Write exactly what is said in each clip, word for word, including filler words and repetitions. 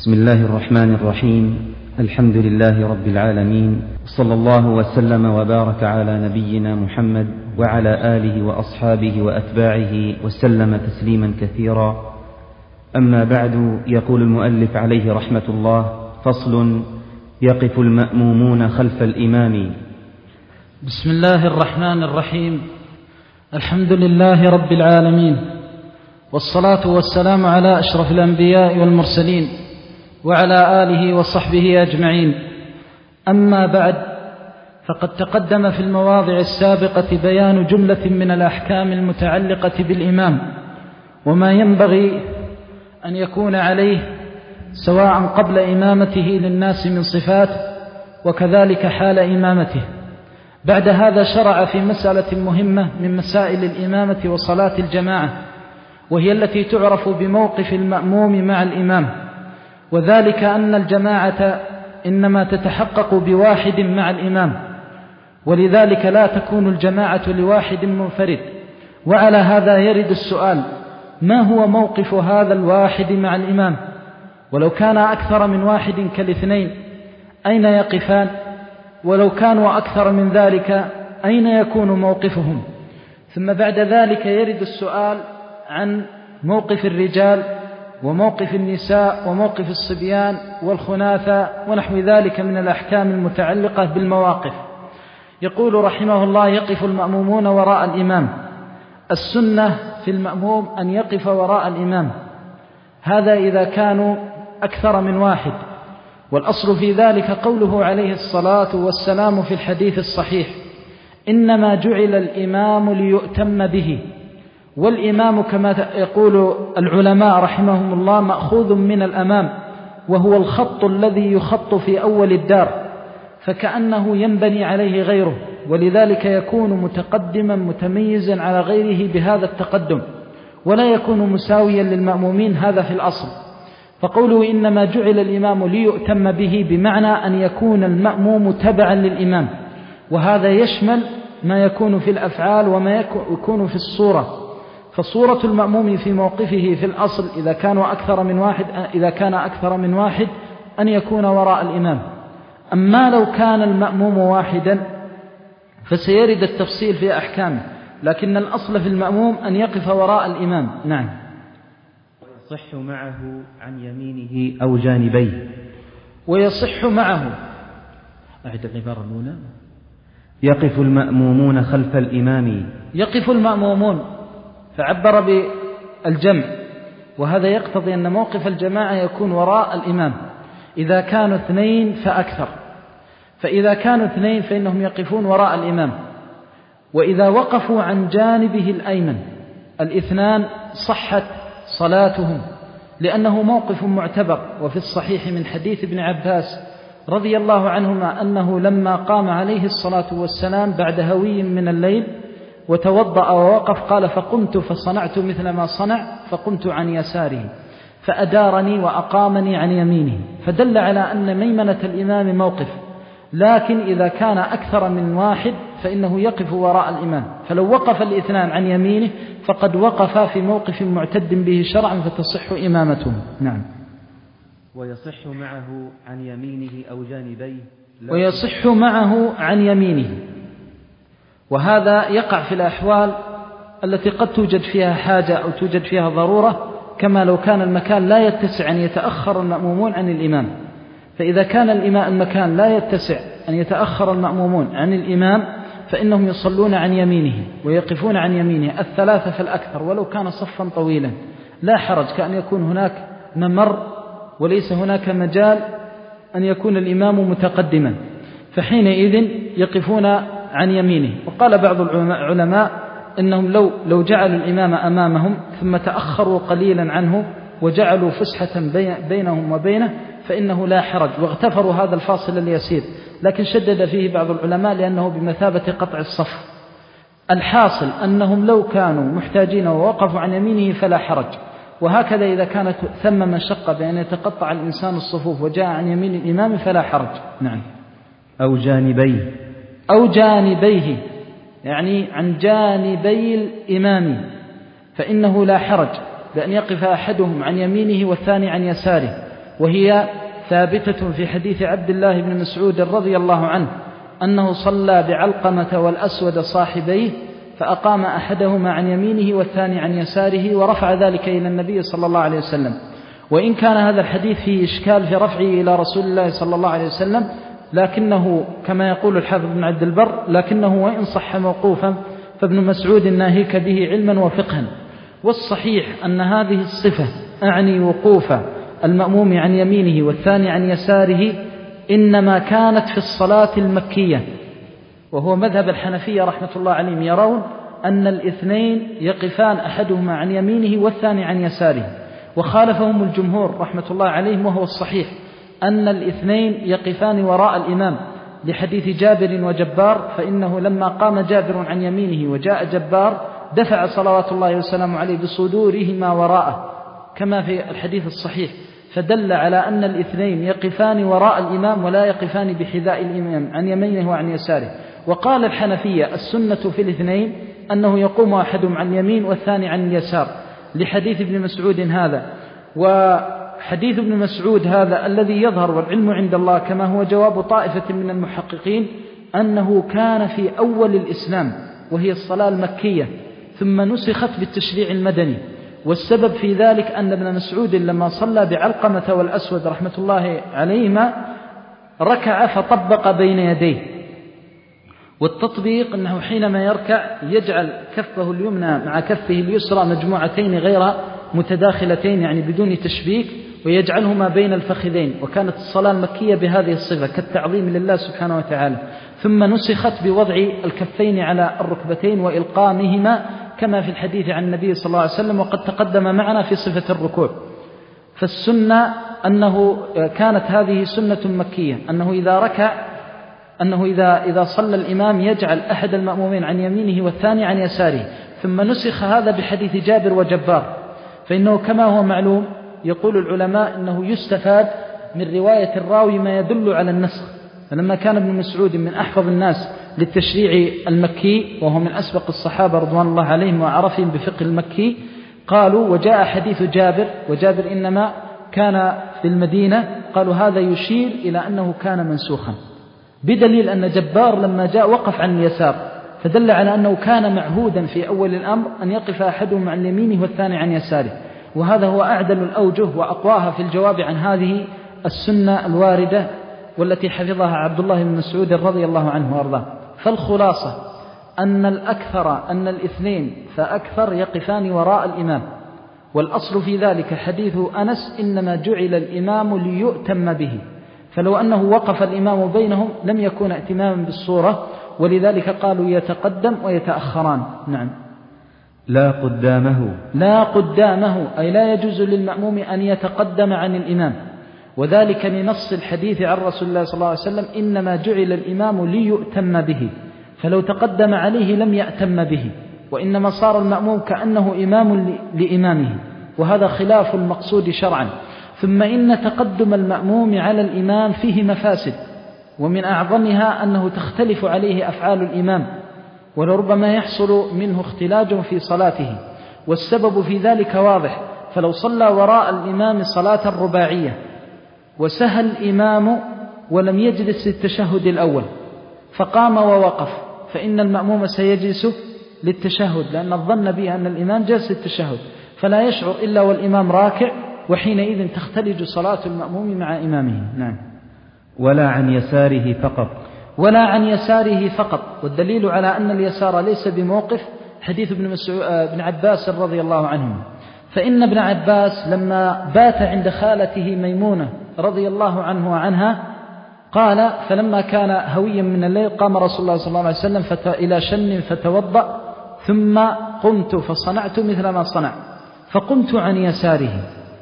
بسم الله الرحمن الرحيم. الحمد لله رب العالمين، صلى الله وسلم وبارك على نبينا محمد وعلى آله وأصحابه وأتباعه وسلم تسليما كثيرا. أما بعد، يقول المؤلف عليه رحمة الله: فصل: يقف المأمومون خلف الإمام. بسم الله الرحمن الرحيم. الحمد لله رب العالمين، والصلاة والسلام على أشرف الأنبياء والمرسلين وعلى آله وصحبه أجمعين. أما بعد، فقد تقدم في المواضع السابقة بيان جملة من الأحكام المتعلقة بالإمام وما ينبغي أن يكون عليه سواء قبل إمامته للناس من صفات، وكذلك حال إمامته. بعد هذا شرع في مسألة مهمة من مسائل الإمامة وصلاة الجماعة، وهي التي تعرف بموقف المأموم مع الإمام، وذلك أن الجماعة إنما تتحقق بواحد مع الإمام، ولذلك لا تكون الجماعة لواحد منفرد. وعلى هذا يرد السؤال: ما هو موقف هذا الواحد مع الإمام؟ ولو كان أكثر من واحد كالاثنين أين يقفان؟ ولو كانوا أكثر من ذلك أين يكون موقفهم؟ ثم بعد ذلك يرد السؤال عن موقف الرجال وموقف النساء وموقف الصبيان والخناثة ونحو ذلك من الأحكام المتعلقة بالمواقف. يقول رحمه الله: يقف المأمومون وراء الإمام. السنة في المأموم أن يقف وراء الإمام، هذا إذا كانوا أكثر من واحد، والأصل في ذلك قوله عليه الصلاة والسلام في الحديث الصحيح: إنما جعل الإمام ليؤتم به. والإمام كما يقول العلماء رحمهم الله مأخوذ من الأمام، وهو الخط الذي يخط في أول الدار، فكأنه ينبني عليه غيره، ولذلك يكون متقدما متميزا على غيره بهذا التقدم، ولا يكون مساويا للمأمومين، هذا في الأصل. فقوله إنما جعل الإمام ليؤتم به بمعنى أن يكون المأموم تبعا للإمام، وهذا يشمل ما يكون في الأفعال وما يكون في الصورة. فصورة المأموم في موقفه في الأصل إذا كانوا أكثر من واحد إذا كان أكثر من واحد أن يكون وراء الإمام. أما لو كان المأموم واحدا فسيرد التفصيل في أحكامه، لكن الأصل في المأموم أن يقف وراء الإمام. نعم. ويصح معه عن يمينه أو جانبيه. ويصح معه، أعد العبارة الأولى: يقف المأمومون خلف الإمام. يقف المأمومون، فعبر بالجمع، وهذا يقتضي أن موقف الجماعة يكون وراء الإمام إذا كانوا اثنين فأكثر. فإذا كانوا اثنين فإنهم يقفون وراء الإمام، وإذا وقفوا عن جانبه الأيمن الاثنان صحت صلاتهم، لأنه موقف معتبر. وفي الصحيح من حديث ابن عباس رضي الله عنهما أنه لما قام عليه الصلاة والسلام بعد هوي من الليل وتوضأ ووقف قال: فقمت فصنعت مثل ما صنع، فقمت عن يساره فأدارني وأقامني عن يمينه، فدل على أن ميمنة الإمام موقف. لكن إذا كان أكثر من واحد فإنه يقف وراء الإمام، فلو وقف الاثنان عن يمينه فقد وقف في موقف معتد به شرعا فتصح إمامته. نعم. ويصح معه عن يمينه أو جانبيه. ويصح معه عن يمينه، وهذا يقع في الأحوال التي قد توجد فيها حاجة أو توجد فيها ضرورة، كما لو كان المكان لا يتسع أن يتأخر المأمومون عن الإمام. فإذا كان الإمام المكان لا يتسع أن يتأخر المأمومون عن الإمام فإنهم يصلون عن يمينه ويقفون عن يمينه الثلاثة فالأكثر، ولو كان صفا طويلا لا حرج، كأن يكون هناك ممر وليس هناك مجال أن يكون الإمام متقدما، فحينئذ يقفون عن يمينه. وقال بعض العلماء إنهم لو, لو جعلوا الإمام أمامهم ثم تأخروا قليلا عنه وجعلوا فسحة بينهم وبينه فإنه لا حرج، واغتفروا هذا الفاصل اليسير، لكن شدد فيه بعض العلماء لأنه بمثابة قطع الصف. الحاصل أنهم لو كانوا محتاجين ووقفوا عن يمينه فلا حرج. وهكذا إذا كانت ثم مشقة بأن يتقطع الإنسان الصفوف وجاء عن يمين الإمام فلا حرج. نعم. أو جانبيه. أو جانبيه، يعني عن جانبي الإمام، فإنه لا حرج بأن يقف أحدهم عن يمينه والثاني عن يساره، وهي ثابتة في حديث عبد الله بن مسعود رضي الله عنه أنه صلى بعلقمة والأسود صاحبيه فأقام أحدهما عن يمينه والثاني عن يساره ورفع ذلك إلى النبي صلى الله عليه وسلم. وإن كان هذا الحديث فيه إشكال في رفعه إلى رسول الله صلى الله عليه وسلم، لكنه كما يقول الحافظ بن عبد البر لكنه وإن صح موقوفا فابن مسعود ناهيك به علما وفقها. والصحيح أن هذه الصفة أعني وقوف المأموم عن يمينه والثاني عن يساره إنما كانت في الصلاة المكية، وهو مذهب الحنفية رحمة الله عليهم، يرون أن الاثنين يقفان أحدهما عن يمينه والثاني عن يساره، وخالفهم الجمهور رحمة الله عليهم، وهو الصحيح أن الاثنين يقفان وراء الإمام لحديث جابر وجبار، فإنه لما قام جابر عن يمينه وجاء جبار دفع صلوات الله وسلامه عليه بصدورهما وراءه كما في الحديث الصحيح، فدل على أن الاثنين يقفان وراء الإمام ولا يقفان بحذاء الإمام عن يمينه وعن يساره. وقال الحنفية السنة في الاثنين أنه يقوم أحدهم عن اليمين والثاني عن اليسار لحديث ابن مسعود هذا. وحديث ابن مسعود هذا الذي يظهر والعلم عند الله كما هو جواب طائفة من المحققين أنه كان في أول الإسلام وهي الصلاة المكية، ثم نسخت بالتشريع المدني. والسبب في ذلك أن ابن مسعود لما صلى بعلقمة والأسود رحمة الله عليهما ركع فطبق بين يديه، والتطبيق أنه حينما يركع يجعل كفه اليمنى مع كفه اليسرى مجموعتين غير متداخلتين يعني بدون تشبيك، ويجعلهما بين الفخذين، وكانت الصلاة المكية بهذه الصفة كالتعظيم لله سبحانه وتعالى. ثم نسخت بوضع الكفين على الركبتين وإلقامهما كما في الحديث عن النبي صلى الله عليه وسلم، وقد تقدم معنا في صفة الركوع. فالسنة أنه كانت هذه سنة مكية، أنه إذا ركع أنه إذا إذا صلى الإمام يجعل أحد المأمومين عن يمينه والثاني عن يساره. ثم نسخ هذا بحديث جابر وجبار، فإنه كما هو معلوم يقول العلماء أنه يستفاد من رواية الراوي ما يدل على النسخ. فلما كان ابن مسعود من أحفظ الناس للتشريع المكي وهو من أسبق الصحابة رضوان الله عليهم وعرفهم بفقه المكي، قالوا وجاء حديث جابر، وجابر إنما كان في المدينة، قالوا هذا يشير إلى أنه كان منسوخا، بدليل أن جبار لما جاء وقف عن اليسار، فدل على أنه كان معهودا في أول الأمر أن يقف أحدهم عن يمينه والثاني عن يساره. وهذا هو أعدل الأوجه وأقواها في الجواب عن هذه السنة الواردة والتي حفظها عبد الله بن مسعود رضي الله عنه وارضاه. فالخلاصة أن الأكثر أن الاثنين فأكثر يقفان وراء الإمام، والأصل في ذلك حديث أنس إنما جعل الإمام ليؤتم به، فلو أنه وقف الإمام بينهم لم يكون ائتماما بالصورة، ولذلك قالوا يتقدم ويتأخران. نعم. لا قدامه لا قدامه أي لا يجوز للمأموم أن يتقدم عن الإمام، وذلك لنص الحديث عن رسول الله صلى الله عليه وسلم إنما جعل الإمام ليؤتم به، فلو تقدم عليه لم يأتم به، وإنما صار المأموم كأنه إمام لإمامه، وهذا خلاف المقصود شرعا. ثم إن تقدم المأموم على الإمام فيه مفاسد، ومن أعظمها أنه تختلف عليه أفعال الإمام، ولربما يحصل منه اختلاج في صلاته، والسبب في ذلك واضح. فلو صلى وراء الإمام صلاة رباعية وسهى الإمام ولم يجلس للتشهد الأول فقام ووقف، فإن المأموم سيجلس للتشهد، لأن الظن به أن الإمام جلس للتشهد، فلا يشعر إلا والإمام راكع، وحينئذ تختلج صلاة المأموم مع إمامه. نعم. ولا عن يساره فقط ولا عن يساره فقط. والدليل على أن اليسار ليس بموقف حديث ابن, ابن عباس رضي الله عنه، فإن ابن عباس لما بات عند خالته ميمونة رضي الله عنه وعنها قال فلما كان هويا من الليل قام رسول الله صلى الله عليه وسلم فت... إلى شن فتوضأ، ثم قمت فصنعت مثل ما صنع، فقمت عن يساره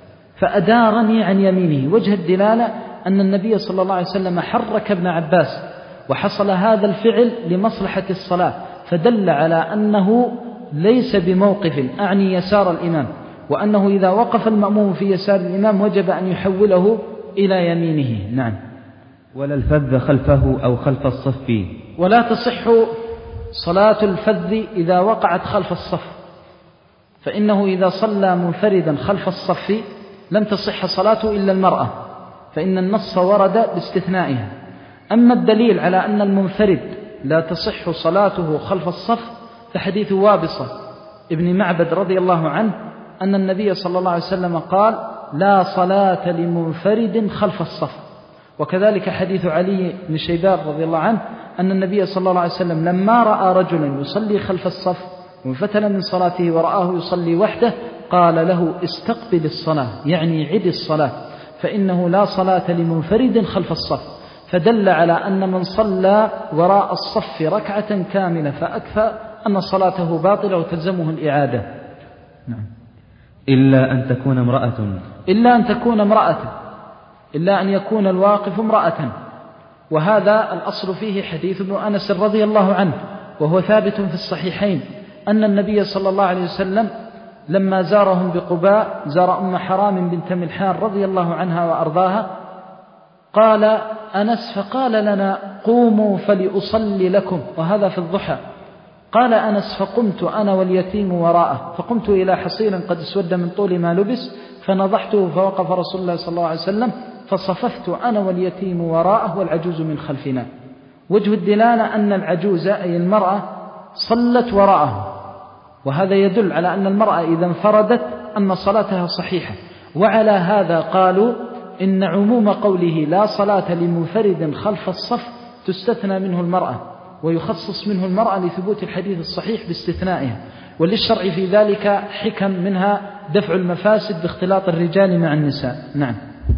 فأدارني عن يمينه، وجه الدلالة أن النبي صلى الله عليه وسلم حرك ابن عباس، وحصل هذا الفعل لمصلحة الصلاة، فدل على أنه ليس بموقف أعني يسار الإمام، وأنه إذا وقف المأموم في يسار الإمام وجب أن يحوله إلى يمينه. نعم. ولا الفذ خلفه أو خلف الصف. ولا تصح صلاة الفذ إذا وقعت خلف الصف، فإنه إذا صلى منفردا خلف الصف لم تصح صلاته إلا المرأة، فإن النص ورد باستثنائها. أما الدليل على أن المنفرد لا تصح صلاته خلف الصف فحديث وابصة ابن معبد رضي الله عنه أن النبي صلى الله عليه وسلم قال لا صلاة لمنفرد خلف الصف. وكذلك حديث علي بن شيبان رضي الله عنه أن النبي صلى الله عليه وسلم لما رأى رجلا يصلي خلف الصف وانفتل من صلاته ورآه يصلي وحده قال له استقبل الصلاة، يعني عد الصلاة، فإنه لا صلاة لمنفرد خلف الصف. فدل على أن من صلى وراء الصف ركعة كاملة فأكثر أن صلاته باطلة وتلزمه الإعادة. نعم. إلا أن تكون امرأة إلا أن تكون امرأة إلا أن يكون الواقف امرأة. وهذا الأصل فيه حديث ابن أنس رضي الله عنه، وهو ثابت في الصحيحين، أن النبي صلى الله عليه وسلم لما زارهم بقباء زار أم حرام بنت ملحان رضي الله عنها وأرضاها، قال أنس فقال لنا قوموا فلأصلي لكم، وهذا في الضحى. قال أنس فقمت أنا واليتيم وراءه، فقمت إلى حصير قد اسود من طول ما لبس فنضحته فوقف رسول الله صلى الله عليه وسلم فصففت أنا واليتيم وراءه والعجوز من خلفنا. وجه الدلالة أن العجوز أي المرأة صلت وراءه، وهذا يدل على أن المرأة إذا انفردت أن صلاتها صحيحة. وعلى هذا قالوا إن عموم قوله لا صلاة لمنفرد خلف الصف تستثنى منه المرأة، ويخصص منه المرأة لثبوت الحديث الصحيح باستثنائها. وللشرع في ذلك حكم، منها دفع المفاسد باختلاط الرجال مع النساء. نعم.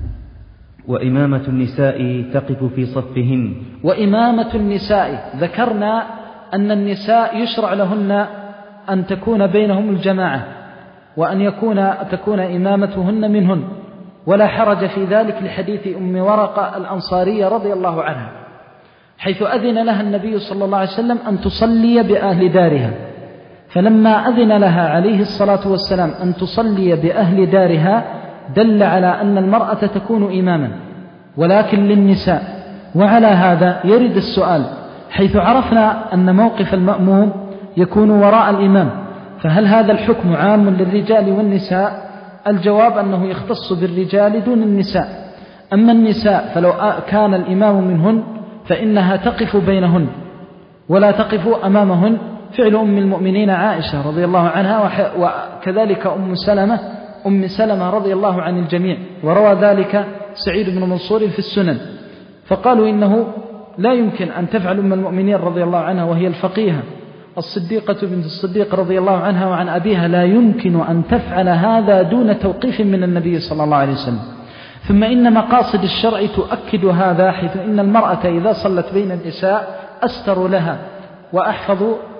وإمامة النساء تقف في صفهن. وإمامة النساء، ذكرنا أن النساء يشرع لهن أن تكون بينهم الجماعة، وأن يكون تكون إمامتهن منهن، ولا حرج في ذلك لحديث أم ورقة الأنصارية رضي الله عنها، حيث أذن لها النبي صلى الله عليه وسلم أن تصلي بأهل دارها. فلما أذن لها عليه الصلاة والسلام أن تصلي بأهل دارها دل على أن المرأة تكون إماما، ولكن للنساء. وعلى هذا يرد السؤال، حيث عرفنا أن موقف المأموم يكون وراء الإمام، فهل هذا الحكم عام للرجال والنساء؟ الجواب أنه يختص بالرجال دون النساء. أما النساء فلو كان الإمام منهن فإنها تقف بينهن ولا تقف أمامهن، فعل أم المؤمنين عائشة رضي الله عنها، وكذلك أم سلمة أم سلمة رضي الله عن الجميع، وروى ذلك سعيد بن منصور في السنن. فقالوا إنه لا يمكن أن تفعل أم المؤمنين رضي الله عنها وهي الفقيهة الصديقة بنت الصديق رضي الله عنها وعن أبيها، لا يمكن أن تفعل هذا دون توقيف من النبي صلى الله عليه وسلم. ثم إن مقاصد الشرع تؤكد هذا، حيث إن المرأة إذا صلت بين النساء أستر لها وأحفظ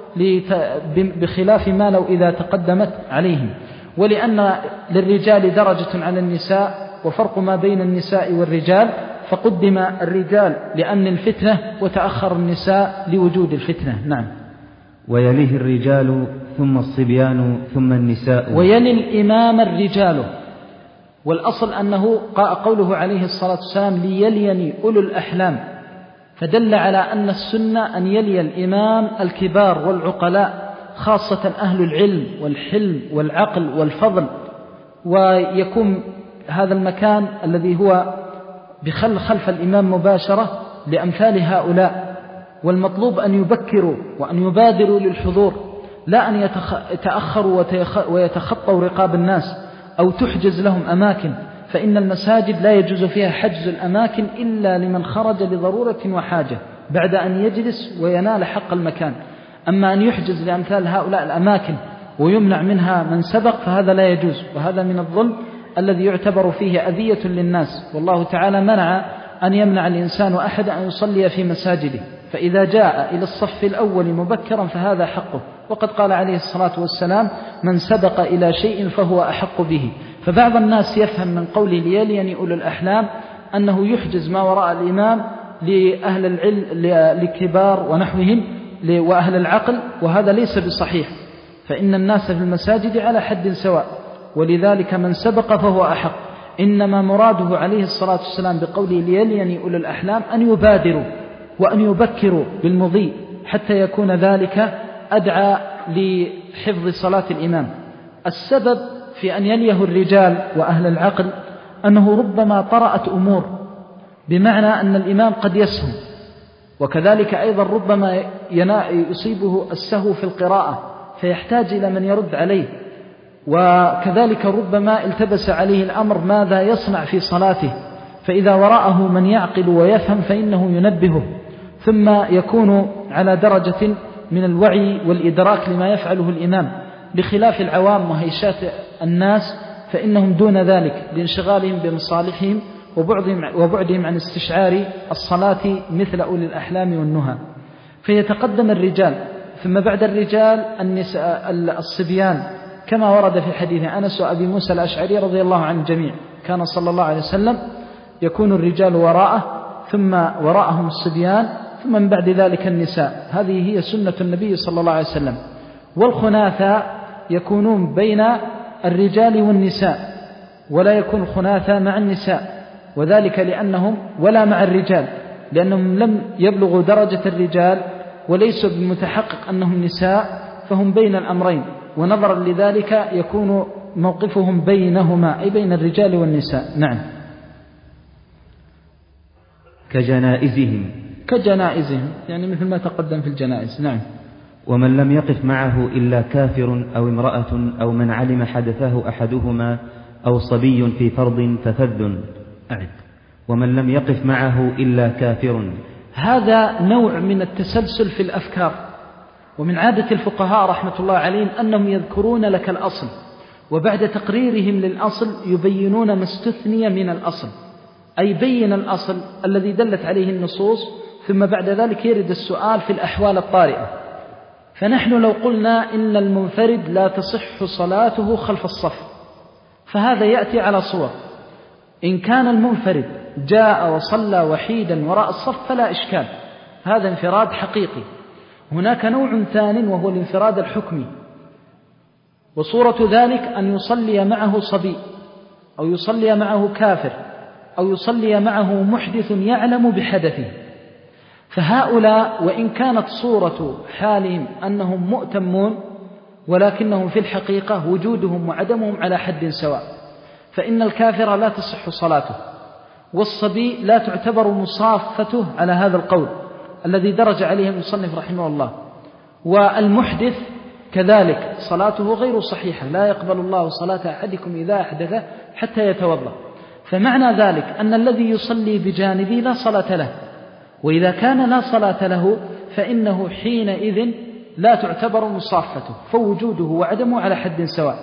بخلاف ما لو إذا تقدمت عليهم. ولأن للرجال درجة على النساء وفرق ما بين النساء والرجال، فقدم الرجال لأمن الفتنة وتأخر النساء لوجود الفتنة. نعم. ويليه الرجال ثم الصبيان ثم النساء. ويلي الإمام الرجال، والأصل أنه قوله عليه الصلاة والسلام ليليني أولو الأحلام، فدل على أن السنة أن يلي الإمام الكبار والعقلاء، خاصة أهل العلم والحلم والعقل والفضل، ويكون هذا المكان الذي هو بخل خلف الإمام مباشرة لأمثال هؤلاء. والمطلوب أن يبكروا وأن يبادروا للحضور، لا أن يتأخروا ويتخطوا رقاب الناس أو تحجز لهم أماكن، فإن المساجد لا يجوز فيها حجز الأماكن إلا لمن خرج لضرورة وحاجة بعد أن يجلس وينال حق المكان. أما أن يحجز لأمثال هؤلاء الأماكن ويمنع منها من سبق فهذا لا يجوز، وهذا من الظلم الذي يعتبر فيه أذية للناس. والله تعالى منع أن يمنع الإنسان أحد أن يصلي في مساجده، فإذا جاء إلى الصف الأول مبكرا فهذا حقه. وقد قال عليه الصلاة والسلام من سبق إلى شيء فهو أحق به. فبعض الناس يفهم من قول ليليني أولو الأحلام أنه يحجز ما وراء الإمام لأهل العلم لكبار ونحوهم وأهل العقل، وهذا ليس بصحيح، فإن الناس في المساجد على حد سواء، ولذلك من سبق فهو أحق. إنما مراده عليه الصلاة والسلام بقوله ليليني أولو الأحلام أن يبادروا وأن يبكروا بالمضي حتى يكون ذلك أدعى لحفظ صلاة الإمام. السبب في أن يليه الرجال وأهل العقل أنه ربما طرأت أمور بمعنى أن الإمام قد يسهو، وكذلك أيضا ربما يصيبه السهو في القراءة فيحتاج إلى من يرد عليه، وكذلك ربما التبس عليه الأمر ماذا يصنع في صلاته، فإذا وراءه من يعقل ويفهم فإنه ينبهه، ثم يكون على درجة من الوعي والإدراك لما يفعله الإمام، بخلاف العوام وهيشات الناس فإنهم دون ذلك لانشغالهم بمصالحهم وبعدهم عن استشعار الصلاة مثل أولي الأحلام والنهى. فيتقدم الرجال، ثم بعد الرجال النساء الصبيان، كما ورد في حديث أنس وأبي موسى الأشعري رضي الله عن الجميع، كان صلى الله عليه وسلم يكون الرجال وراءه ثم وراءهم الصبيان ثم من بعد ذلك النساء. هذه هي سنة النبي صلى الله عليه وسلم. والخناثاء يكونون بين الرجال والنساء، ولا يكون خناثاء مع النساء، وذلك لأنهم ولا مع الرجال، لأنهم لم يبلغوا درجة الرجال وليسوا بمتحقق أنهم نساء، فهم بين الأمرين، ونظرا لذلك يكون موقفهم بينهما أي بين الرجال والنساء. نعم. كجنائزهم كجنائزهم يعني مثل ما تقدم في الجنائز. نعم. ومن لم يقف معه إلا كافر أو امرأة أو من علم حدثه أحدهما أو صبي في فرض ففذ. أعد. ومن لم يقف معه إلا كافر. هذا نوع من التسلسل في الأفكار، ومن عادة الفقهاء رحمة الله عليهم أنهم يذكرون لك الأصل، وبعد تقريرهم للأصل يبينون ما استثني من الأصل، أي بين الأصل الذي دلت عليه النصوص، ثم بعد ذلك يرد السؤال في الأحوال الطارئة. فنحن لو قلنا إن المنفرد لا تصح صلاته خلف الصف، فهذا يأتي على صور. إن كان المنفرد جاء وصلى وحيدا وراء الصف فلا إشكال، هذا انفراد حقيقي. هناك نوع ثاني وهو الانفراد الحكمي، وصورة ذلك أن يصلي معه صبي أو يصلي معه كافر أو يصلي معه محدث يعلم بحدثه. فهؤلاء وإن كانت صورة حالهم أنهم مؤتمون، ولكنهم في الحقيقة وجودهم وعدمهم على حد سواء، فإن الكافر لا تصح صلاته، والصبي لا تعتبر مصافته على هذا القول الذي درج عليه المصنف رحمه الله، والمحدث كذلك صلاته غير صحيحة، لا يقبل الله صلاة أحدكم إذا أحدث حتى يتوضأ. فمعنى ذلك أن الذي يصلي بجانبه لا صلاة له، وإذا كان لا صلاة له فإنه حينئذ لا تعتبر مصافته، فوجوده وعدمه على حد سواء.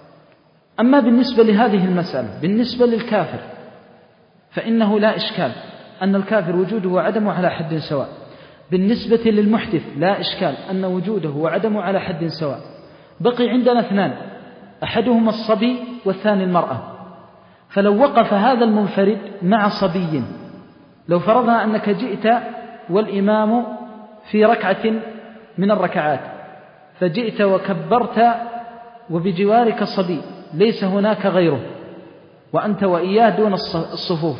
أما بالنسبة لهذه المسألة بالنسبة للكافر فإنه لا إشكال أن الكافر وجوده وعدمه على حد سواء. بالنسبة للمحدث لا إشكال أن وجوده وعدمه على حد سواء. بقي عندنا اثنان، أحدهما الصبي والثاني المرأة. فلو وقف هذا المنفرد مع صبي، لو فرضنا أنك جئت والإمام في ركعة من الركعات، فجئت وكبرت وبجوارك صبي ليس هناك غيره وأنت وإياه دون الصفوف،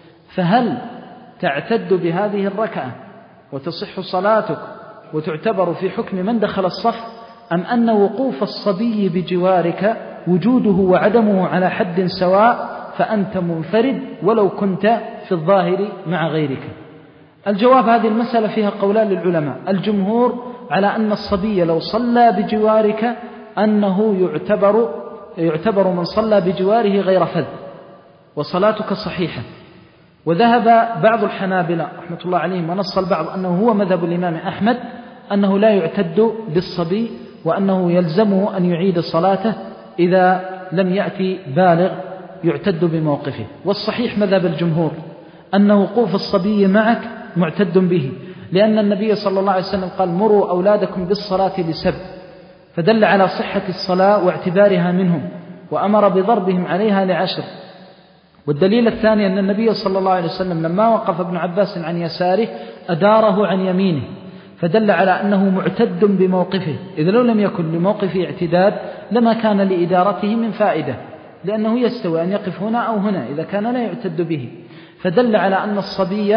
فهل تعتد بهذه الركعة وتصح صلاتك وتعتبر في حكم من دخل الصف، أم أن وقوف الصبي بجوارك وجوده وعدمه على حد سواء فأنت منفرد ولو كنت في الظاهر مع غيرك؟ الجواب هذه المسألة فيها قولان للعلماء. الجمهور على أن الصبي لو صلى بجوارك أنه يعتبر يعتبر من صلى بجواره غير فذ وصلاتك صحيحة. وذهب بعض الحنابلة رحمة الله عليهم ونص البعض أنه هو مذهب الإمام أحمد أنه لا يعتد بالصبي، وأنه يلزمه أن يعيد صلاته إذا لم يأتي بالغ يعتد بموقفه. والصحيح مذهب الجمهور أن وقوف الصبي معك معتد به، لأن النبي صلى الله عليه وسلم قال مروا أولادكم بالصلاة لسبع، فدل على صحة الصلاة واعتبارها منهم، وأمر بضربهم عليها لعشر. والدليل الثاني أن النبي صلى الله عليه وسلم لما وقف ابن عباس عن يساره أداره عن يمينه، فدل على أنه معتد بموقفه، إذا لو لم يكن لموقفه اعتداد لما كان لإدارته من فائدة، لأنه يستوي أن يقف هنا أو هنا إذا كان لا يعتد به. فدل على أن الصبي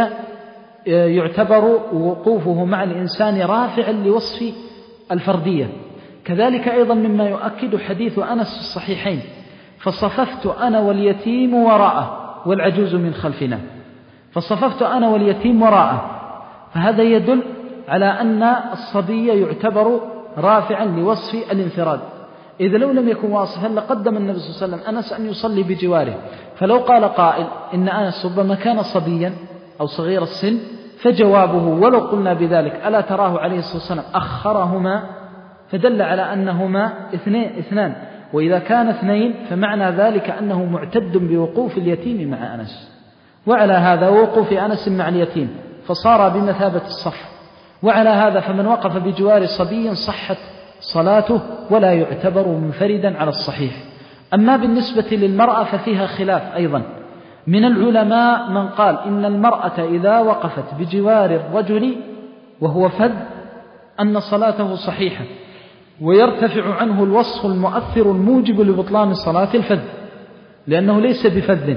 يعتبر وقوفه مع الإنسان رافعا لوصف الفردية. كذلك أيضا مما يؤكد حديث أنس في الصحيحين: فصففت أنا واليتيم وراءه والعجوز من خلفنا. فصففت أنا واليتيم وراءه، فهذا يدل على أن الصبي يعتبر رافعا لوصف الانفراد، إذا لو لم يكن واصفا لقدم النبي صلى الله عليه وسلم أنس أن يصلي بجواره. فلو قال قائل إن أنس ربما كان صبيا أو صغير السن، فجوابه ولو قلنا بذلك ألا تراه عليه الصلاة والسلام أخرهما، فدل على أنهما اثنين اثنان، وإذا كان اثنين فمعنى ذلك أنه معتد بوقوف اليتيم مع أنس، وعلى هذا وقوف أنس مع اليتيم فصار بمثابة الصف، وعلى هذا فمن وقف بجوار صبي صحت صلاته ولا يعتبر منفردا على الصحيح. أما بالنسبة للمرأة ففيها خلاف أيضا، من العلماء من قال إن المرأة إذا وقفت بجوار الرجل وهو فذ أن صلاته صحيحة، ويرتفع عنه الوصف المؤثر الموجب لبطلان صلاة الفذ لأنه ليس بفذ،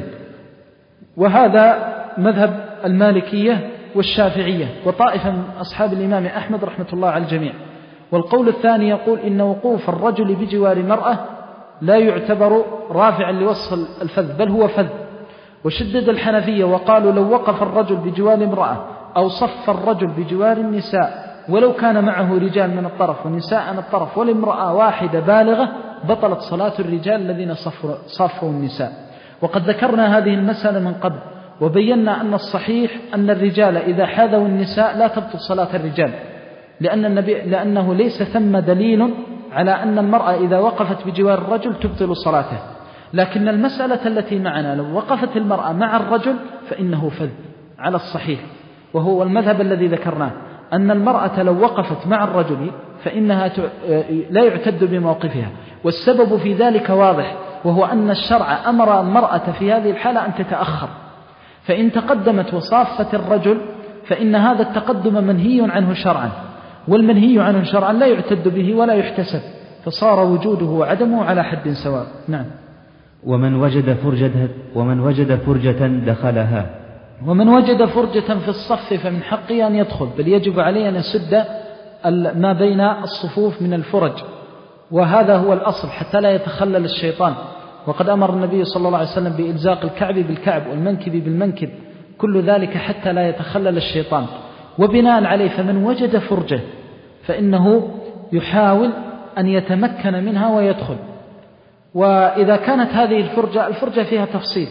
وهذا مذهب المالكية والشافعية وطائفة من أصحاب الإمام أحمد رحمة الله على الجميع. والقول الثاني يقول إن وقوف الرجل بجوار مرأة لا يعتبر رافعا لوصف الفذ بل هو فذ. وشدد الحنفية وقالوا لو وقف الرجل بجوار امرأة أو صف الرجل بجوار النساء ولو كان معه رجال من الطرف ونساء من الطرف والامرأة واحدة بالغة بطلت صلاة الرجال الذين صفوا النساء. وقد ذكرنا هذه المسألة من قبل وبينا أن الصحيح أن الرجال إذا حاذوا النساء لا تبطل صلاة الرجال، لأن النبي لأنه ليس ثم دليل على أن المرأة إذا وقفت بجوار الرجل تبطل صلاته. لكن المسألة التي معنا لو وقفت المرأة مع الرجل فإنه فذ على الصحيح، وهو المذهب الذي ذكرناه أن المرأة لو وقفت مع الرجل فإنها لا يعتد بموقفها، والسبب في ذلك واضح، وهو أن الشرع أمر المرأة في هذه الحالة أن تتأخر، فإن تقدمت وصافت الرجل فإن هذا التقدم منهي عنه شرعا، والمنهي عنه شرعا لا يعتد به ولا يحتسب، فصار وجوده وعدمه على حد سواء. نعم. ومن وجد فرجة ومن وجد فرجة دخلها ومن وجد فرجة في الصف فمن حقه أن يدخل، بل يجب عليه أن يسد ما بين الصفوف من الفرج، وهذا هو الأصل حتى لا يتخلل الشيطان. وقد أمر النبي صلى الله عليه وسلم بإلزاق الكعب بالكعب والمنكب بالمنكب، كل ذلك حتى لا يتخلل الشيطان. وبناء عليه فمن وجد فرجة فإنه يحاول أن يتمكن منها ويدخل. وإذا كانت هذه الفرجة الفرجة فيها تفصيل،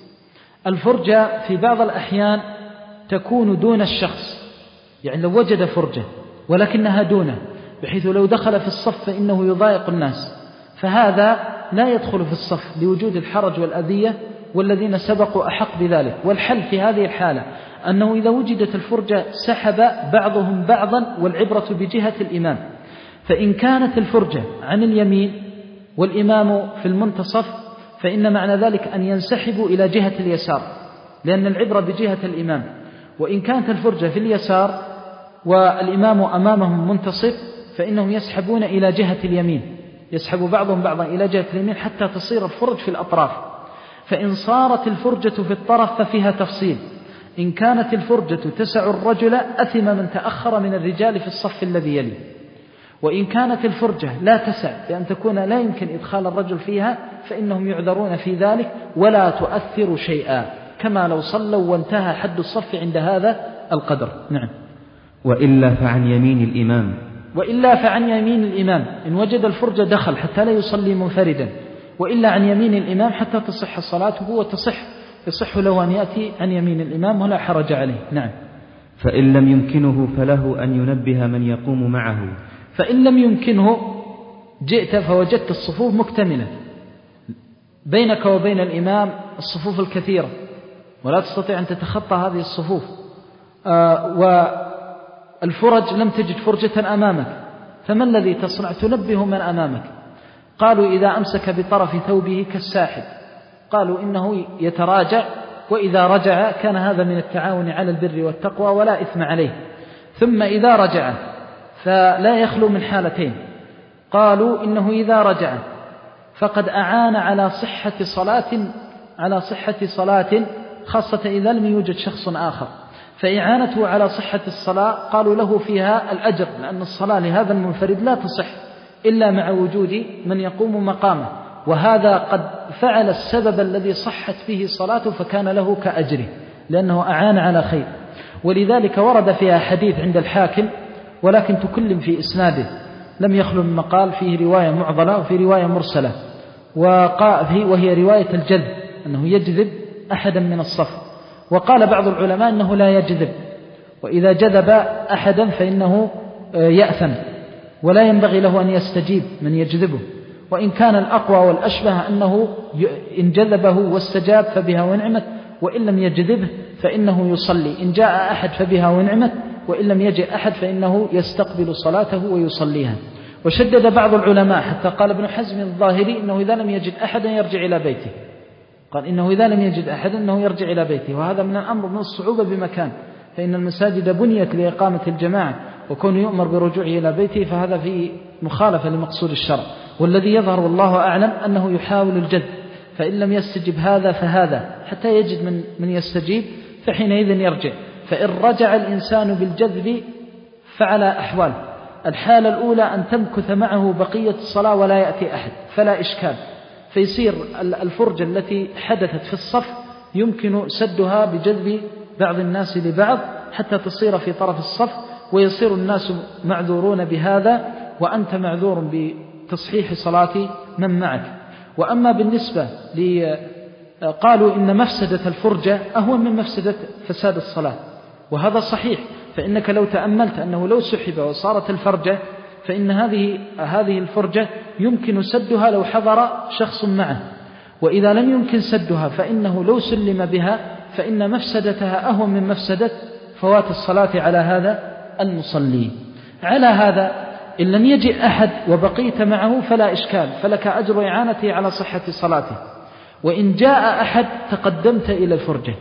الفرجة في بعض الأحيان تكون دون الشخص، يعني لو وجد فرجة ولكنها دونه بحيث لو دخل في الصف فإنه يضايق الناس، فهذا لا يدخل في الصف لوجود الحرج والأذية، والذين سبقوا أحق بذلك. والحل في هذه الحالة أنه إذا وجدت الفرجة سحب بعضهم بعضا، والعبرة بجهة الإمام، فإن كانت الفرجة عن اليمين والإمام في المنتصف فإن معنى ذلك أن ينسحبوا إلى جهة اليسار، لأن العبرة بجهة الإمام. وإن كانت الفرجة في اليسار والإمام أمامهم منتصف فإنهم يسحبون إلى جهة اليمين، يسحب بعضهم بعضا إلى جهة اليمين حتى تصير الفرج في الأطراف. فإن صارت الفرجة في الطرف ففيها تفصيل، إن كانت الفرجة تسع الرجل أثم من تأخر من الرجال في الصف الذي يلي، وإن كانت الفرجة لا تسع بأن تكون لا يمكن إدخال الرجل فيها فإنهم يعذرون في ذلك ولا تؤثر شيئا، كما لو صلوا وانتهى حد الصف عند هذا القدر. نعم. وإلا فعن يمين الإمام وإلا فعن يمين الإمام، إن وجد الفرجة دخل حتى لا يصلي منفردا، وإلا عن يمين الإمام حتى تصح صلاته وتصح يصح له أن يأتي عن يمين الإمام ولا حرج عليه. نعم. فإن لم يمكنه فله أن ينبه من يقوم معه. فإن لم يمكنه جئت فوجدت الصفوف مكتملة، بينك وبين الإمام الصفوف الكثيرة ولا تستطيع أن تتخطى هذه الصفوف، آه والفرج لم تجد فرجة أمامك، فما الذي تصنع؟ تنبه من أمامك. قالوا إذا أمسك بطرف ثوبه كالساحب، قالوا إنه يتراجع، وإذا رجع كان هذا من التعاون على البر والتقوى ولا إثم عليه. ثم إذا رجع فلا يخلو من حالتين، قالوا إنه إذا رجع فقد أعان على صحة صلاة على صحة صلاة خاصة إذا لم يوجد شخص آخر، فإعانته على صحة الصلاة قالوا له فيها الأجر، لأن الصلاة لهذا المنفرد لا تصح إلا مع وجود من يقوم مقامه، وهذا قد فعل السبب الذي صحت فيه صلاته فكان له كأجره. لأنه أعان على خير. ولذلك ورد فيها حديث عند الحاكم ولكن تكلم في إسناده، لم يخلو من مقال، فيه رواية معضلة وفي رواية مرسلة، وهي رواية الجذب، أنه يجذب أحدا من الصف. وقال بعض العلماء أنه لا يجذب، وإذا جذب أحدا فإنه يأثم ولا ينبغي له أن يستجيب من يجذبه. وإن كان الأقوى والأشبه أنه إن جذبه واستجاب فبها ونعمت، وإن لم يجذبه فإنه يصلي، إن جاء أحد فبها ونعمت، وإن لم يجئ أحد فإنه يستقبل صلاته ويصليها. وشدد بعض العلماء حتى قال ابن حزم الظاهري إنه إذا لم يجد أحدا يرجع إلى بيته، قال إنه إذا لم يجد أحدا أنه يرجع إلى بيته. وهذا من الأمر من الصعوبة بمكان، فإن المساجد بنيت لإقامة الجماعة، وكون يؤمر برجوعه إلى بيته فهذا فيه مخالفة لمقصود الشرع. والذي يظهر والله أعلم أنه يحاول الجذب، فإن لم يستجب هذا فهذا حتى يجد من, من يستجيب فحينئذ يرجع. فإن رجع الإنسان بالجذب فعلى أحوال: الحالة الأولى أن تمكث معه بقية الصلاة ولا يأتي أحد فلا إشكال، فيصير الفرجة التي حدثت في الصف يمكن سدها بجذب بعض الناس لبعض حتى تصير في طرف الصف، ويصير الناس معذورون بهذا وأنت معذور بتصحيح صلاة من معك. وأما بالنسبة لي قالوا إن مفسدة الفرجة أهون من مفسدة فساد الصلاة، وهذا صحيح، فإنك لو تأملت أنه لو سحب وصارت الفرجة فإن هذه هذه الفرجة يمكن سدها لو حضر شخص معه، وإذا لم يمكن سدها فإنه لو سلم بها فإن مفسدتها أهون من مفسدة فوات الصلاة على هذا المصلي. على هذا إن لم يجئ أحد وبقيت معه فلا إشكال، فلك أجر إعانته على صحة صلاته. وإن جاء أحد تقدمت إلى الفرجة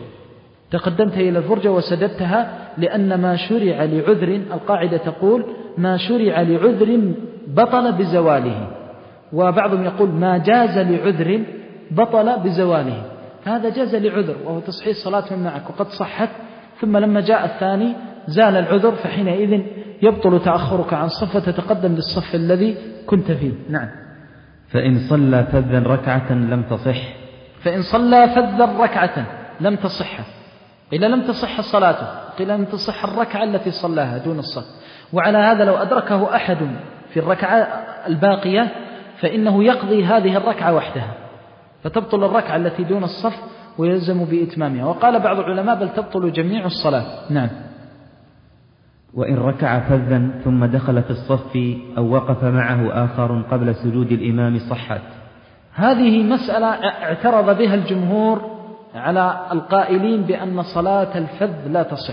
تقدمت إلى الفرجة وسددتها، لأن ما شرع لعذر، القاعدة تقول ما شرع لعذر بطل بزواله، وبعضهم يقول ما جاز لعذر بطل بزواله، فهذا جاز لعذر وهو تصحيح الصلاة من معك وقد صحت، ثم لما جاء الثاني زال العذر، فحينئذ يبطل تأخرك عن صف وتتقدم للصف الذي كنت فيه. نعم. فإن صلى فذا ركعة لم تصح فإن صلى فذا ركعة لم تصح، إلا لم تصح صلاته، قيل لم تصح الركعة التي صلاها دون الصف. وعلى هذا لو أدركه أحد في الركعة الباقية فإنه يقضي هذه الركعة وحدها، فتبطل الركعة التي دون الصف ويلزم بإتمامها. وقال بعض العلماء بل تبطل جميع الصلاة. نعم. وإن ركع فذا ثم دخل في الصف أو وقف معه آخر قبل سجود الإمام صحت. هذه مسألة اعترض بها الجمهور على القائلين بأن صلاة الفذ لا تصح.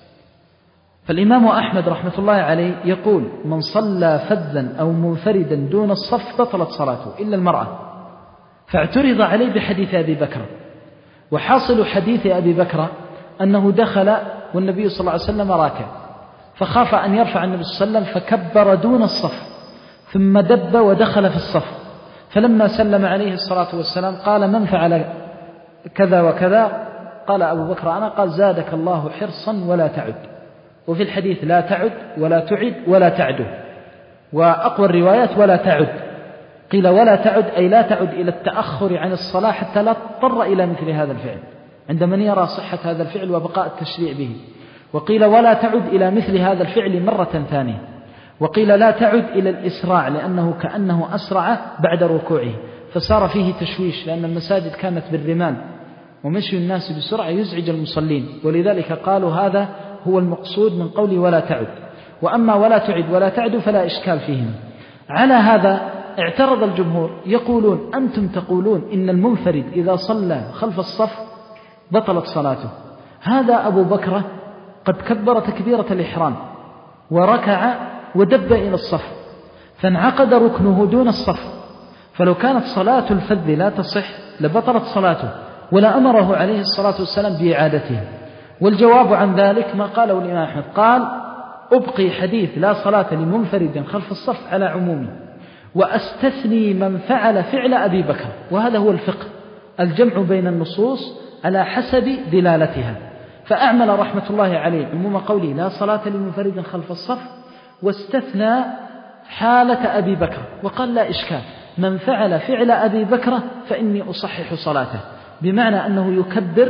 فالإمام أحمد رحمة الله عليه يقول من صلى فذا أو منفردا دون الصف بطلت صلاته إلا المرأة، فاعترض عليه بحديث أبي بكر. وحاصل حديث أبي بكر أنه دخل والنبي صلى الله عليه وسلم راكع، فخاف أن يرفع النبي صلى الله عليه وسلم فكبر دون الصف ثم دب ودخل في الصف، فلما سلم عليه الصلاة والسلام قال من فعل كذا وكذا؟ قال أبو بكر أنا. قال زادك الله حرصا ولا تعد. وفي الحديث لا تعد ولا تعد ولا تعد، وأقوى الروايات ولا تعد. قيل ولا تعد أي لا تعد إلى التأخر عن الصلاة حتى لا تضطر إلى مثل هذا الفعل، عند من يرى صحة هذا الفعل وبقاء التشريع به. وقيل ولا تعد إلى مثل هذا الفعل مرة ثانية. وقيل لا تعد إلى الإسراع لأنه كأنه أسرع بعد ركوعه، فصار فيه تشويش، لأن المساجد كانت بالرمال ومشي الناس بسرعة يزعج المصلين، ولذلك قالوا هذا هو المقصود من قول ولا تعد. وأما ولا تعد ولا تعد فلا إشكال فيهم. على هذا اعترض الجمهور يقولون أنتم تقولون إن المنفرد إذا صلى خلف الصف بطلت صلاته. هذا أبو بكر قد كبر تكبيرة الإحرام وركع ودب إلى الصف فانعقد ركنه دون الصف، فلو كانت صلاة الفذ لا تصح لبطلت صلاته ولا أمره عليه الصلاة والسلام بإعادته. والجواب عن ذلك ما قاله الإمام أحمد، قال أبقي حديث لا صلاة لمنفرد خلف الصف على عمومه، وأستثني من فعل فعل أبي بكر. وهذا هو الفقه، الجمع بين النصوص على حسب دلالتها. فأعمل رحمة الله عليه عموم قوله لا صلاة لمنفرد خلف الصف، واستثنى حالة أبي بكر وقال لا إشكال، من فعل فعل أبي بكر فإني أصحح صلاته، بمعنى أنه يكبر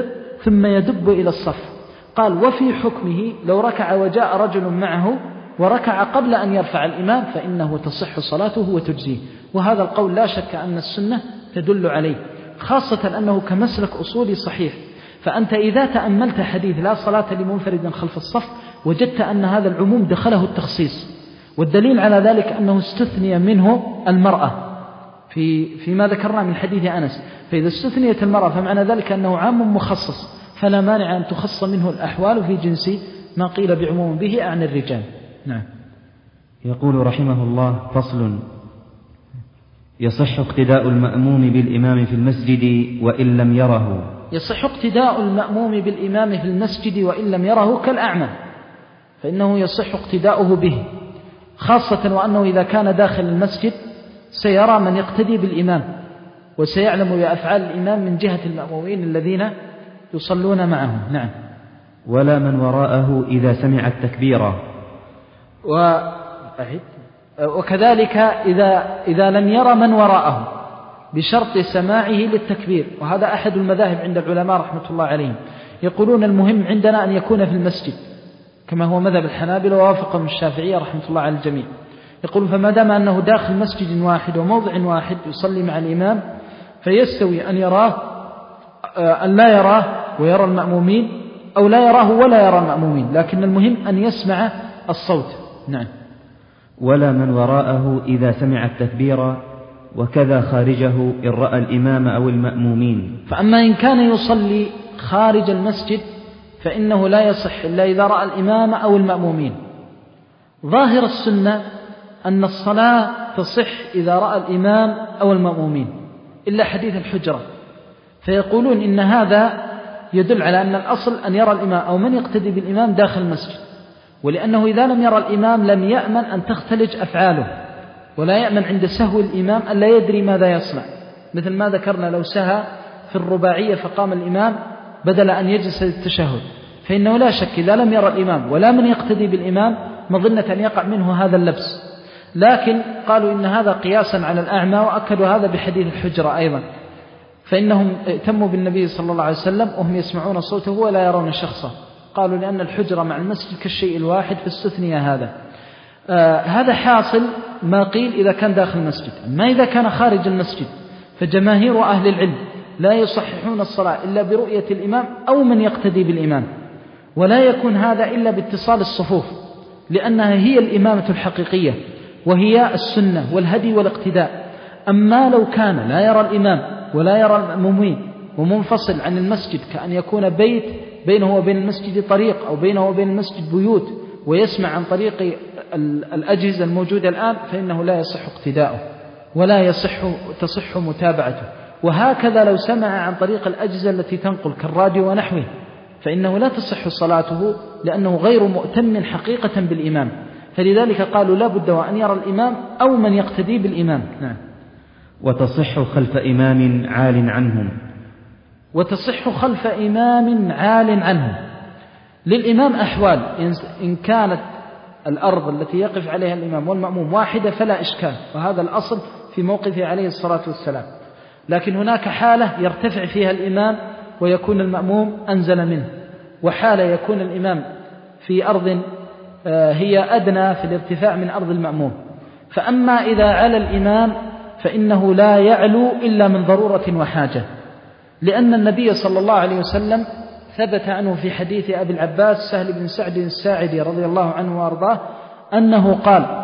ثم يدب إلى الصف. قال وفي حكمه لو ركع وجاء رجل معه وركع قبل أن يرفع الإمام فإنه تصح صلاته وتجزيه. وهذا القول لا شك أن السنة تدل عليه، خاصة أنه كمسلك أصولي صحيح. فأنت إذا تأملت حديث لا صلاة لمنفرد خلف الصف وجدت أن هذا العموم دخله التخصيص، والدليل على ذلك أنه استثني منه المرأة في فيما ذكرنا من حديث أنس. فإذا استثنيت المرأة فمعنى ذلك أنه عام مخصص، فلا مانع أن تخص منه الأحوال في جنس ما قيل بعموم به عن الرجال. نعم. يقول رحمه الله: فصل: يصح اقتداء المأموم بالإمام في المسجد وإن لم يره. يصح اقتداء المأموم بالإمام في المسجد وإن لم يره كالأعمى، فإنه يصح اقتداؤه به، خاصة وأنه إذا كان داخل المسجد سيرى من يقتدي بالإمام وسيعلم بأفعال الإمام من جهة المأمومين الذين يصلون معه. نعم. ولا من وراءه إذا سمع التكبير. وكذلك إذا, إذا لم يرى من وراءه بشرط سماعه للتكبير، وهذا أحد المذاهب عند العلماء رحمة الله عليهم. يقولون المهم عندنا أن يكون في المسجد كما هو مذهب الحنابلة ووافقهم الشافعية رحمة الله على الجميع. يقول فما دام أنه داخل مسجد واحد وموضع واحد يصلي مع الإمام فيستوي أن يراه أن لا يراه ويرى المأمومين، أو لا يراه ولا يرى المأمومين، لكن المهم أن يسمع الصوت. نعم. ولا من وراءه إذا سمع التكبير، وكذا خارجه إن رأى الإمام أو المأمومين. فأما إن كان يصلي خارج المسجد فإنه لا يصح إلا إذا رأى الإمام أو المأمومين. ظاهر السنة أن الصلاة تصح إذا رأى الإمام أو المأمومين، إلا حديث الحجرة، فيقولون إن هذا يدل على أن الأصل أن يرى الإمام أو من يقتدي بالإمام داخل المسجد، ولأنه إذا لم يرى الإمام لم يأمن أن تختلج أفعاله، ولا يأمن عند سهو الإمام أن لا يدري ماذا يصنع، مثل ما ذكرنا لو سهى في الرباعية فقام الإمام بدل أن يجلس للتشهد، فإنه لا شك إذا لم يرى الإمام ولا من يقتدي بالإمام مظنة أن يقع منه هذا اللبس. لكن قالوا إن هذا قياسا على الأعمى، وأكدوا هذا بحديث الحجرة أيضا، فإنهم ائتموا بالنبي صلى الله عليه وسلم وهم يسمعون صوته ولا يرون شخصه، قالوا لأن الحجرة مع المسجد كالشيء الواحد فاستثنية هذا. آه هذا حاصل ما قيل إذا كان داخل المسجد. ما إذا كان خارج المسجد فجماهير أهل العلم لا يصححون الصلاة إلا برؤية الإمام أو من يقتدي بالإمام، ولا يكون هذا إلا باتصال الصفوف، لأنها هي الإمامة الحقيقية وهي السنة والهدي والاقتداء. أما لو كان لا يرى الإمام ولا يرى المأمومين ومنفصل عن المسجد، كأن يكون بيت بينه وبين المسجد طريق أو بينه وبين المسجد بيوت ويسمع عن طريق الأجهزة الموجودة الآن، فإنه لا يصح اقتداؤه ولا يصح تصح متابعته. وهكذا لو سمع عن طريق الأجهزة التي تنقل كالراديو ونحوه فإنه لا تصح صلاته، لأنه غير مؤتم حقيقة بالإمام. فلذلك قالوا لا بد وأن يرى الإمام أو من يقتدي بالإمام. نعم. وتصح خلف إمام عال عنهم. وتصح خلف إمام عال عنه. للإمام أحوال: إن كانت الأرض التي يقف عليها الإمام والمأموم واحدة فلا إشكال، وهذا الأصل في موقفه عليه الصلاة والسلام. لكن هناك حالة يرتفع فيها الإمام ويكون المأموم أنزل منه، وحالة يكون الإمام في أرض هي أدنى في الارتفاع من أرض المأموم. فأما إذا على الإمام فإنه لا يعلو إلا من ضرورة وحاجة، لأن النبي صلى الله عليه وسلم ثبت عنه في حديث أبي العباس سهل بن سعد الساعدي رضي الله عنه وأرضاه أنه قال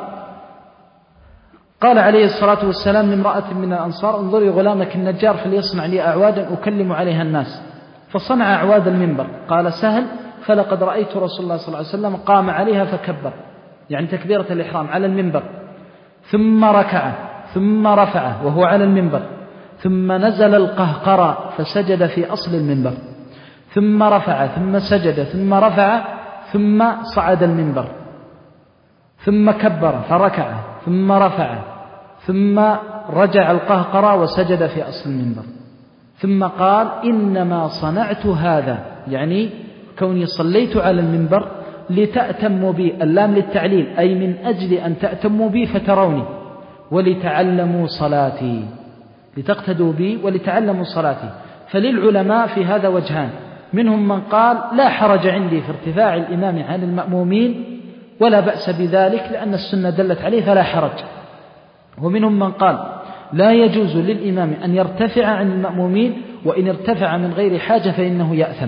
قال عليه الصلاة والسلام لامرأة من الأنصار: انظري غلامك النجار فليصنع لي أعوادا أكلم عليها الناس، فصنع أعواد المنبر. قال سهل: فلقد رأيت رسول الله صلى الله عليه وسلم قام عليها فكبر، يعني تكبيرة الإحرام على المنبر، ثم ركع ثم رفع وهو على المنبر، ثم نزل القهقرى فسجد في أصل المنبر، ثم رفع ثم سجد ثم رفع ثم صعد المنبر، ثم كبر فركع ثم رفع ثم رجع القهقرى وسجد في أصل المنبر، ثم قال: إنما صنعت هذا، يعني كوني صليت على المنبر لتأتموا بي، اللام للتعليل، أي من أجل أن تأتموا بي فتروني ولتعلموا صلاتي، لتقتدوا بي ولتعلموا صلاتي. فللعلماء في هذا وجهان: منهم من قال لا حرج عندي في ارتفاع الإمام عن المأمومين ولا بأس بذلك لأن السنة دلت عليه فلا حرج. ومنهم من قال لا يجوز للإمام أن يرتفع عن المأمومين وإن ارتفع من غير حاجة فإنه يأثم.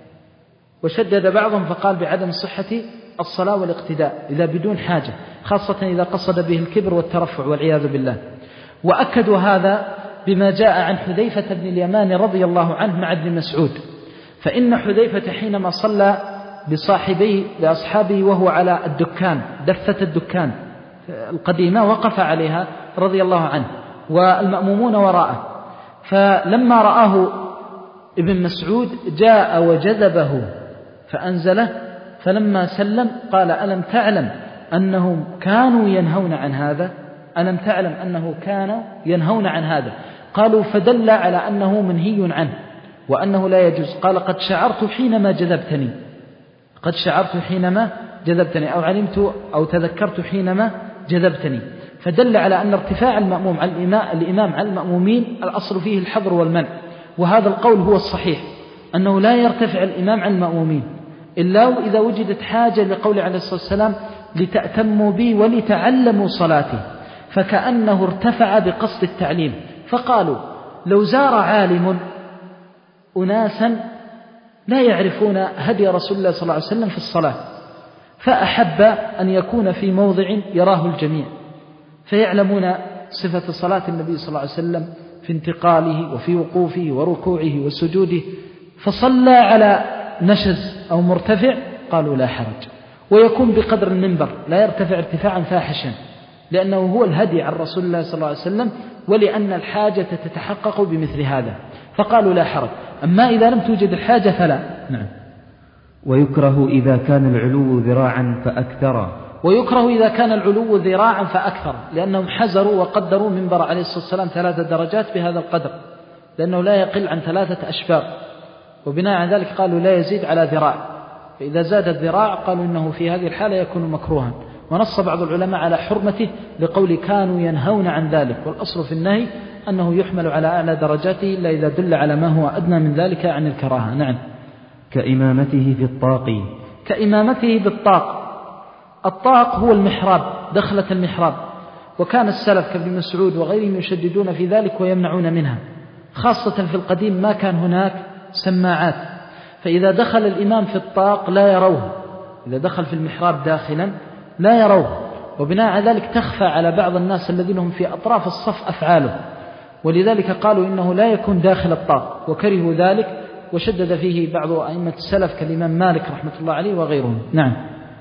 وشدد بعضهم فقال بعدم صحة الصلاة والاقتداء إذا بدون حاجة، خاصة إذا قصد به الكبر والترفع والعياذ بالله. وأكدوا هذا بما جاء عن حذيفة بن اليمان رضي الله عنه مع ابن مسعود، فإن حذيفة حينما صلى بصاحبيه بأصحابه وهو على الدكان دفة الدكان القديمة وقف عليها رضي الله عنه والمأمومون وراءه، فلما رآه ابن مسعود جاء وجذبه فأنزله، فلما سلم قال ألم تعلم أنهم كانوا ينهون عن هذا؟ ألم تعلم أنه كانوا ينهون عن هذا؟ قالوا فدل على أنه منهي عنه وأنه لا يجوز. قال قد شعرت حينما جذبتني قد شعرت حينما جذبتني أو علمت أو تذكرت حينما جذبتني، فدل على أن ارتفاع المأموم على الإمام على المأمومين الأصل فيه الحظر والمنع. وهذا القول هو الصحيح أنه لا يرتفع الإمام عن المأمومين إلا إذا وجدت حاجة لقول عليه الصلاة والسلام لتأتموا بي ولتعلموا صلاتي، فكأنه ارتفع بقصد التعليم. فقالوا لو زار عالم أناسا لا يعرفون هدي رسول الله صلى الله عليه وسلم في الصلاة فأحب أن يكون في موضع يراه الجميع فيعلمون صفة صلاة النبي صلى الله عليه وسلم في انتقاله وفي وقوفه وركوعه وسجوده، فصلى على نشز أو مرتفع، قالوا لا حرج، ويكون بقدر المنبر لا يرتفع ارتفاعا فاحشا لأنه هو الهدي عن رسول الله صلى الله عليه وسلم ولأن الحاجة تتحقق بمثل هذا، فقالوا لا حرج. أما إذا لم توجد الحاجة فلا. نعم. ويكره إذا كان العلو ذراعا فأكثر ويكره إذا كان العلو ذراعا فأكثر لأنهم حزروا وقدروا منبر عليه الصلاة والسلام ثلاثة درجات بهذا القدر لأنه لا يقل عن ثلاثة أشبار، وبناء على ذلك قالوا لا يزيد على ذراع، فإذا زاد الذراع قالوا إنه في هذه الحالة يكون مكروها. ونص بعض العلماء على حرمته لقول كانوا ينهون عن ذلك، والأصل في النهي أنه يحمل على أعلى درجاته إلا إذا دل على ما هو أدنى من ذلك عن الكراهة. نعم. كإمامته في الطاق كإمامته بالطاق. الطاق هو المحراب، دخلة المحراب، وكان السلف كابن مسعود وغيرهم يشددون في ذلك ويمنعون منها، خاصة في القديم ما كان هناك سماعات، فإذا دخل الإمام في الطاق لا يروه، إذا دخل في المحراب داخلا لا يروه، وبناء على ذلك تخفى على بعض الناس الذين هم في أطراف الصف أفعاله، ولذلك قالوا إنه لا يكون داخل الطاق وكرهوا ذلك، وشدد فيه بعض أئمة السلف كالإمام مالك رحمة الله عليه وغيرهم. نعم.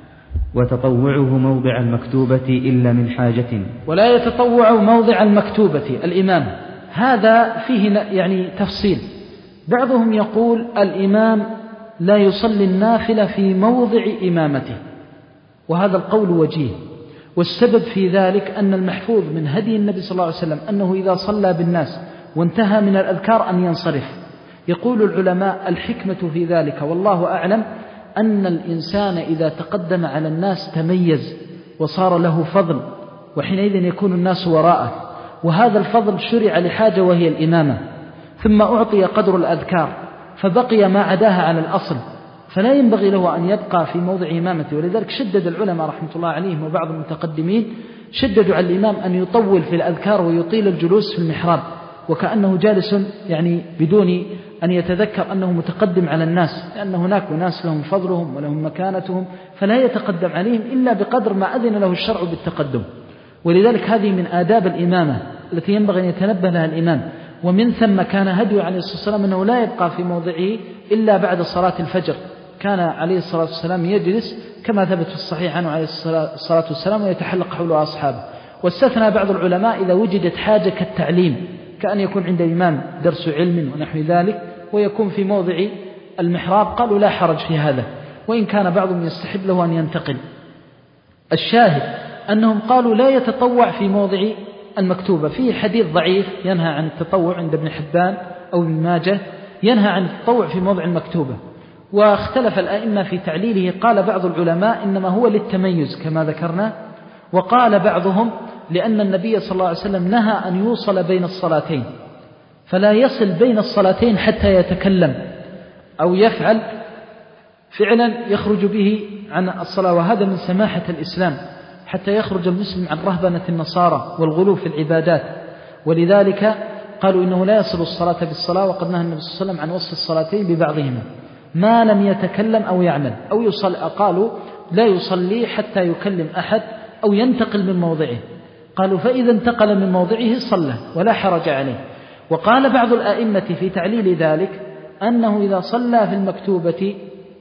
وتطوعه موضع المكتوبة إلا من حاجة. ولا يتطوع موضع المكتوبة الإمام، هذا فيه يعني تفصيل. بعضهم يقول الإمام لا يصلي النافلة في موضع إمامته، وهذا القول وجيه، والسبب في ذلك أن المحفوظ من هدي النبي صلى الله عليه وسلم أنه إذا صلى بالناس وانتهى من الأذكار أن ينصرف. يقول العلماء الحكمة في ذلك والله أعلم أن الإنسان إذا تقدم على الناس تميز وصار له فضل، وحينئذ يكون الناس وراءه، وهذا الفضل شرع لحاجة وهي الإمامة، ثم أعطي قدر الأذكار فبقي ما عداها على الأصل، فلا ينبغي له أن يبقى في موضع إمامته. ولذلك شدد العلماء رحمة الله عليهم وبعض المتقدمين شددوا على الإمام أن يطول في الأذكار ويطيل الجلوس في المحراب وكأنه جالس يعني بدون أن يتذكر أنه متقدم على الناس، لأن هناك ناس لهم فضلهم ولهم مكانتهم فلا يتقدم عليهم إلا بقدر ما أذن له الشرع بالتقدم. ولذلك هذه من آداب الإمامة التي ينبغي أن يتنبه لها الإمام. ومن ثم كان هدي عليه الصلاة والسلام أنه لا يبقى في موضعه إلا بعد صلاة الفجر، كان عليه الصلاة والسلام يجلس كما ثبت في الصحيح عنه عليه الصلاة والسلام ويتحلق حوله أصحابه. واستثنى بعض العلماء إذا وجدت حاجة كالتعليم، كأن يكون عند الإمام درس علم ونحو ذلك ويكون في موضع المحراب، قالوا لا حرج في هذا، وإن كان بعضهم يستحب له أن ينتقل. الشاهد أنهم قالوا لا يتطوع في موضع المكتوبة. فيه حديث ضعيف ينهى عن التطوع عند ابن حبان أو ابن ماجه، ينهى عن التطوع في موضع المكتوبة، واختلف الأئمة في تعليله. قال بعض العلماء إنما هو للتميز كما ذكرنا، وقال بعضهم لأن النبي صلى الله عليه وسلم نهى أن يوصل بين الصلاتين، فلا يصل بين الصلاتين حتى يتكلم أو يفعل فعلا يخرج به عن الصلاة، وهذا من سماحة الإسلام حتى يخرج المسلم عن رهبنة النصارى والغلو في العبادات. ولذلك قالوا إنه لا يصل الصلاة بالصلاة، وقد نهى النبي صلى الله عليه وسلم عن وصف الصلاتين ببعضهما ما لم يتكلم أو يعمل أو يصلي. قالوا لا يصلي حتى يكلم أحد أو ينتقل من موضعه. قالوا فإذا انتقل من موضعه صلى ولا حرج عليه. وقال بعض الآئمة في تعليل ذلك أنه إذا صلى في المكتوبة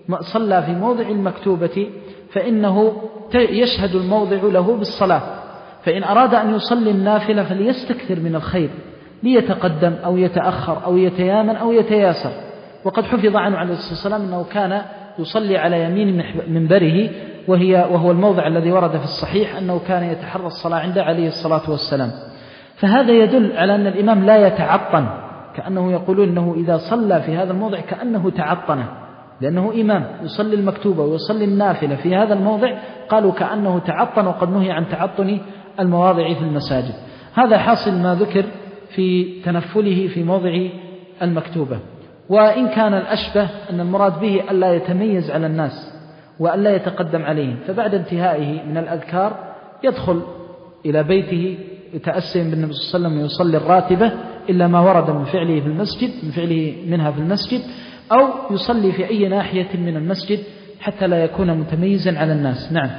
صلى في موضع المكتوبة فإنه يشهد الموضع له بالصلاة، فإن أراد أن يصلي النافلة فليستكثر من الخير ليتقدم أو يتأخر أو يتيامن أو يتياسر. وقد حفظ عنه عليه الصلاة والسلام أنه كان يصلي على يمين منبره، وهي وهو الموضع الذي ورد في الصحيح أنه كان يتحرى الصلاة عنده عليه الصلاة والسلام. فهذا يدل على أن الإمام لا يتعطن، كأنه يقولون أنه إذا صلى في هذا الموضع كأنه تعطن، لأنه إمام يصلي المكتوبة ويصلي النافلة في هذا الموضع، قالوا كأنه تعطن، وقد نهي عن تعطن المواضع في المساجد. هذا حاصل ما ذكر في تنفله في موضع المكتوبة. وإن كان الأشبه أن المراد به ألا يتميز على الناس وألا يتقدم عليهم، فبعد انتهائه من الأذكار يدخل إلى بيته يتأسم بالنبي صلى الله عليه وسلم ويصلي الراتبة إلا ما ورد من فعله في المسجد من فعله منها في المسجد، أو يصلي في أي ناحية من المسجد حتى لا يكون متميزا على الناس. نعم.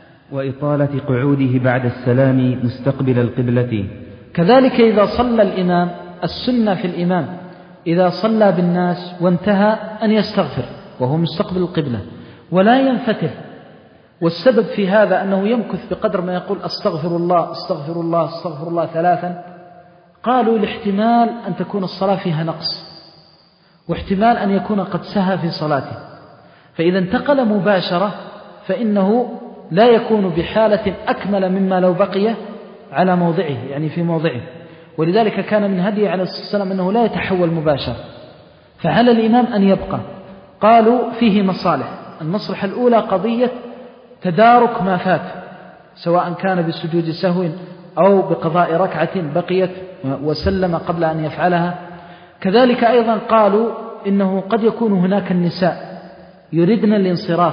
وإطالة قعوده بعد السلام مستقبل القبلة. كذلك إذا صلى الإمام، السنة في الإمام إذا صلى بالناس وانتهى أن يستغفر وهو مستقبل القبلة ولا ينفتح. والسبب في هذا أنه يمكث بقدر ما يقول أستغفر الله أستغفر الله أستغفر الله ثلاثا. قالوا لاحتمال أن تكون الصلاة فيها نقص، واحتمال أن يكون قد سهى في صلاته، فإذا انتقل مباشرة فإنه لا يكون بحالة أكمل مما لو بقي على موضعه، يعني في موضعه. ولذلك كان من هديه عليه الصلاة والسلام أنه لا يتحول مباشرة، فعلى الإمام أن يبقى. قالوا فيه مصالح. المصلحة الأولى قضية تدارك ما فات، سواء كان بسجود سهو أو بقضاء ركعة بقيت وسلم قبل أن يفعلها. كذلك أيضا قالوا إنه قد يكون هناك النساء يريدن الانصراف،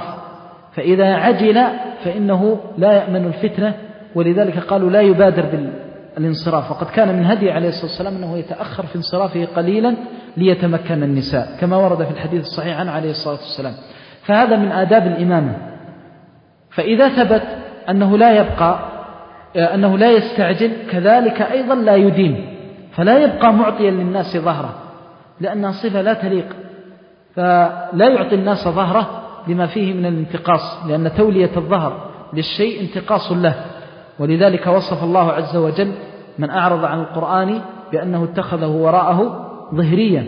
فإذا عجل فإنه لا يأمن الفتنة، ولذلك قالوا لا يبادر بالانصراف. وقد كان من هدي عليه الصلاة والسلام أنه يتأخر في انصرافه قليلا ليتمكن النساء، كما ورد في الحديث الصحيح عنه عليه الصلاة والسلام. فهذا من آداب الإمامة. فإذا ثبت أنه لا يبقى أنه لا يستعجل، كذلك أيضا لا يدين، فلا يبقى معطيا للناس ظهره، لأنها صفة لا تليق، فلا يعطي الناس ظهره لما فيه من الانتقاص، لأن تولية الظهر للشيء انتقاص له. ولذلك وصف الله عز وجل من أعرض عن القرآن بأنه اتخذه وراءه ظهريا.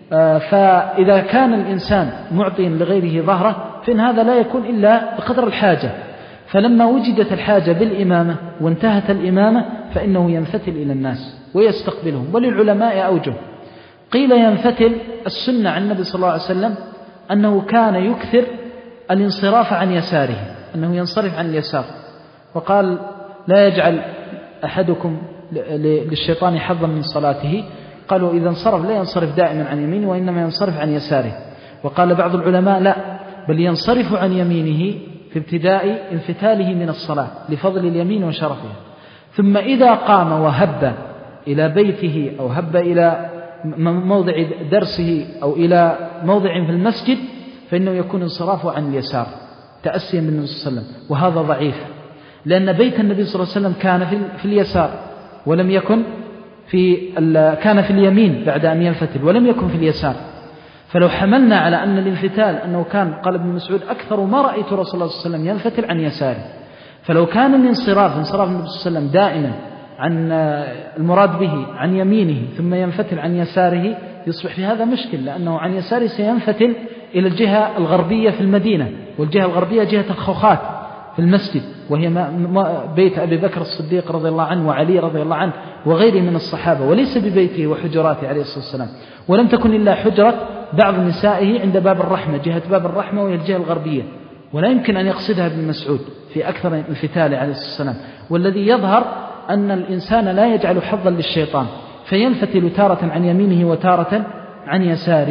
فإذا كان الإنسان معطيا لغيره ظهره فإن هذا لا يكون إلا بقدر الحاجة. فلما وجدت الحاجة بالإمامة وانتهت الإمامة فإنه ينفتل إلى الناس ويستقبلهم. وللعلماء أوجه. قيل ينفتل السنة عن النبي صلى الله عليه وسلم أنه كان يكثر الانصراف عن يساره، أنه ينصرف عن اليسار، وقال لا يجعل أحدكم للشيطان حظا من صلاته. قالوا إذا انصرف لا ينصرف دائما عن يمينه وإنما ينصرف عن يساره. وقال بعض العلماء لا، بل ينصرف عن يمينه في ابتداء انفتاله من الصلاة لفضل اليمين وشرفها، ثم إذا قام وهب إلى بيته أو هب إلى موضع درسه أو إلى موضع في المسجد فإنه يكون انصرافه عن اليسار تأسيا بالنبي صلى الله عليه وسلم. وهذا ضعيف، لأن بيت النبي صلى الله عليه وسلم كان في اليسار ولم يكن في كان في اليمين بعد أن ينفتل ولم يكن في اليسار. فلو حملنا على أن الانفتال أنه كان، قال ابن مسعود أكثر ما رأيت رسول الله صلى الله عليه وسلم ينفتل عن يساره، فلو كان الانصراف انصراف النبي صلى الله عليه وسلم دائما عن المراد به عن يمينه ثم ينفتل عن يساره يصبح في هذا مشكل، لأنه عن يساره سينفتل إلى الجهة الغربية في المدينة، والجهة الغربية جهة الخوخات في المسجد، وهي بيت أبي بكر الصديق رضي الله عنه وعلي رضي الله عنه وغيره من الصحابة، وليس ببيته وحجراته عليه الصلاة والسلام. ولم تكن إلا حجرة بعض نسائه عند باب الرحمة، جهة باب الرحمة وهي الجهة الغربية، ولا يمكن أن يقصدها ابن مسعود في أكثر انفتاله عليه الصلاة والسلام. والذي يظهر أن الإنسان لا يجعل حظا للشيطان، فينفتل تارة عن يمينه وتارة عن يساره.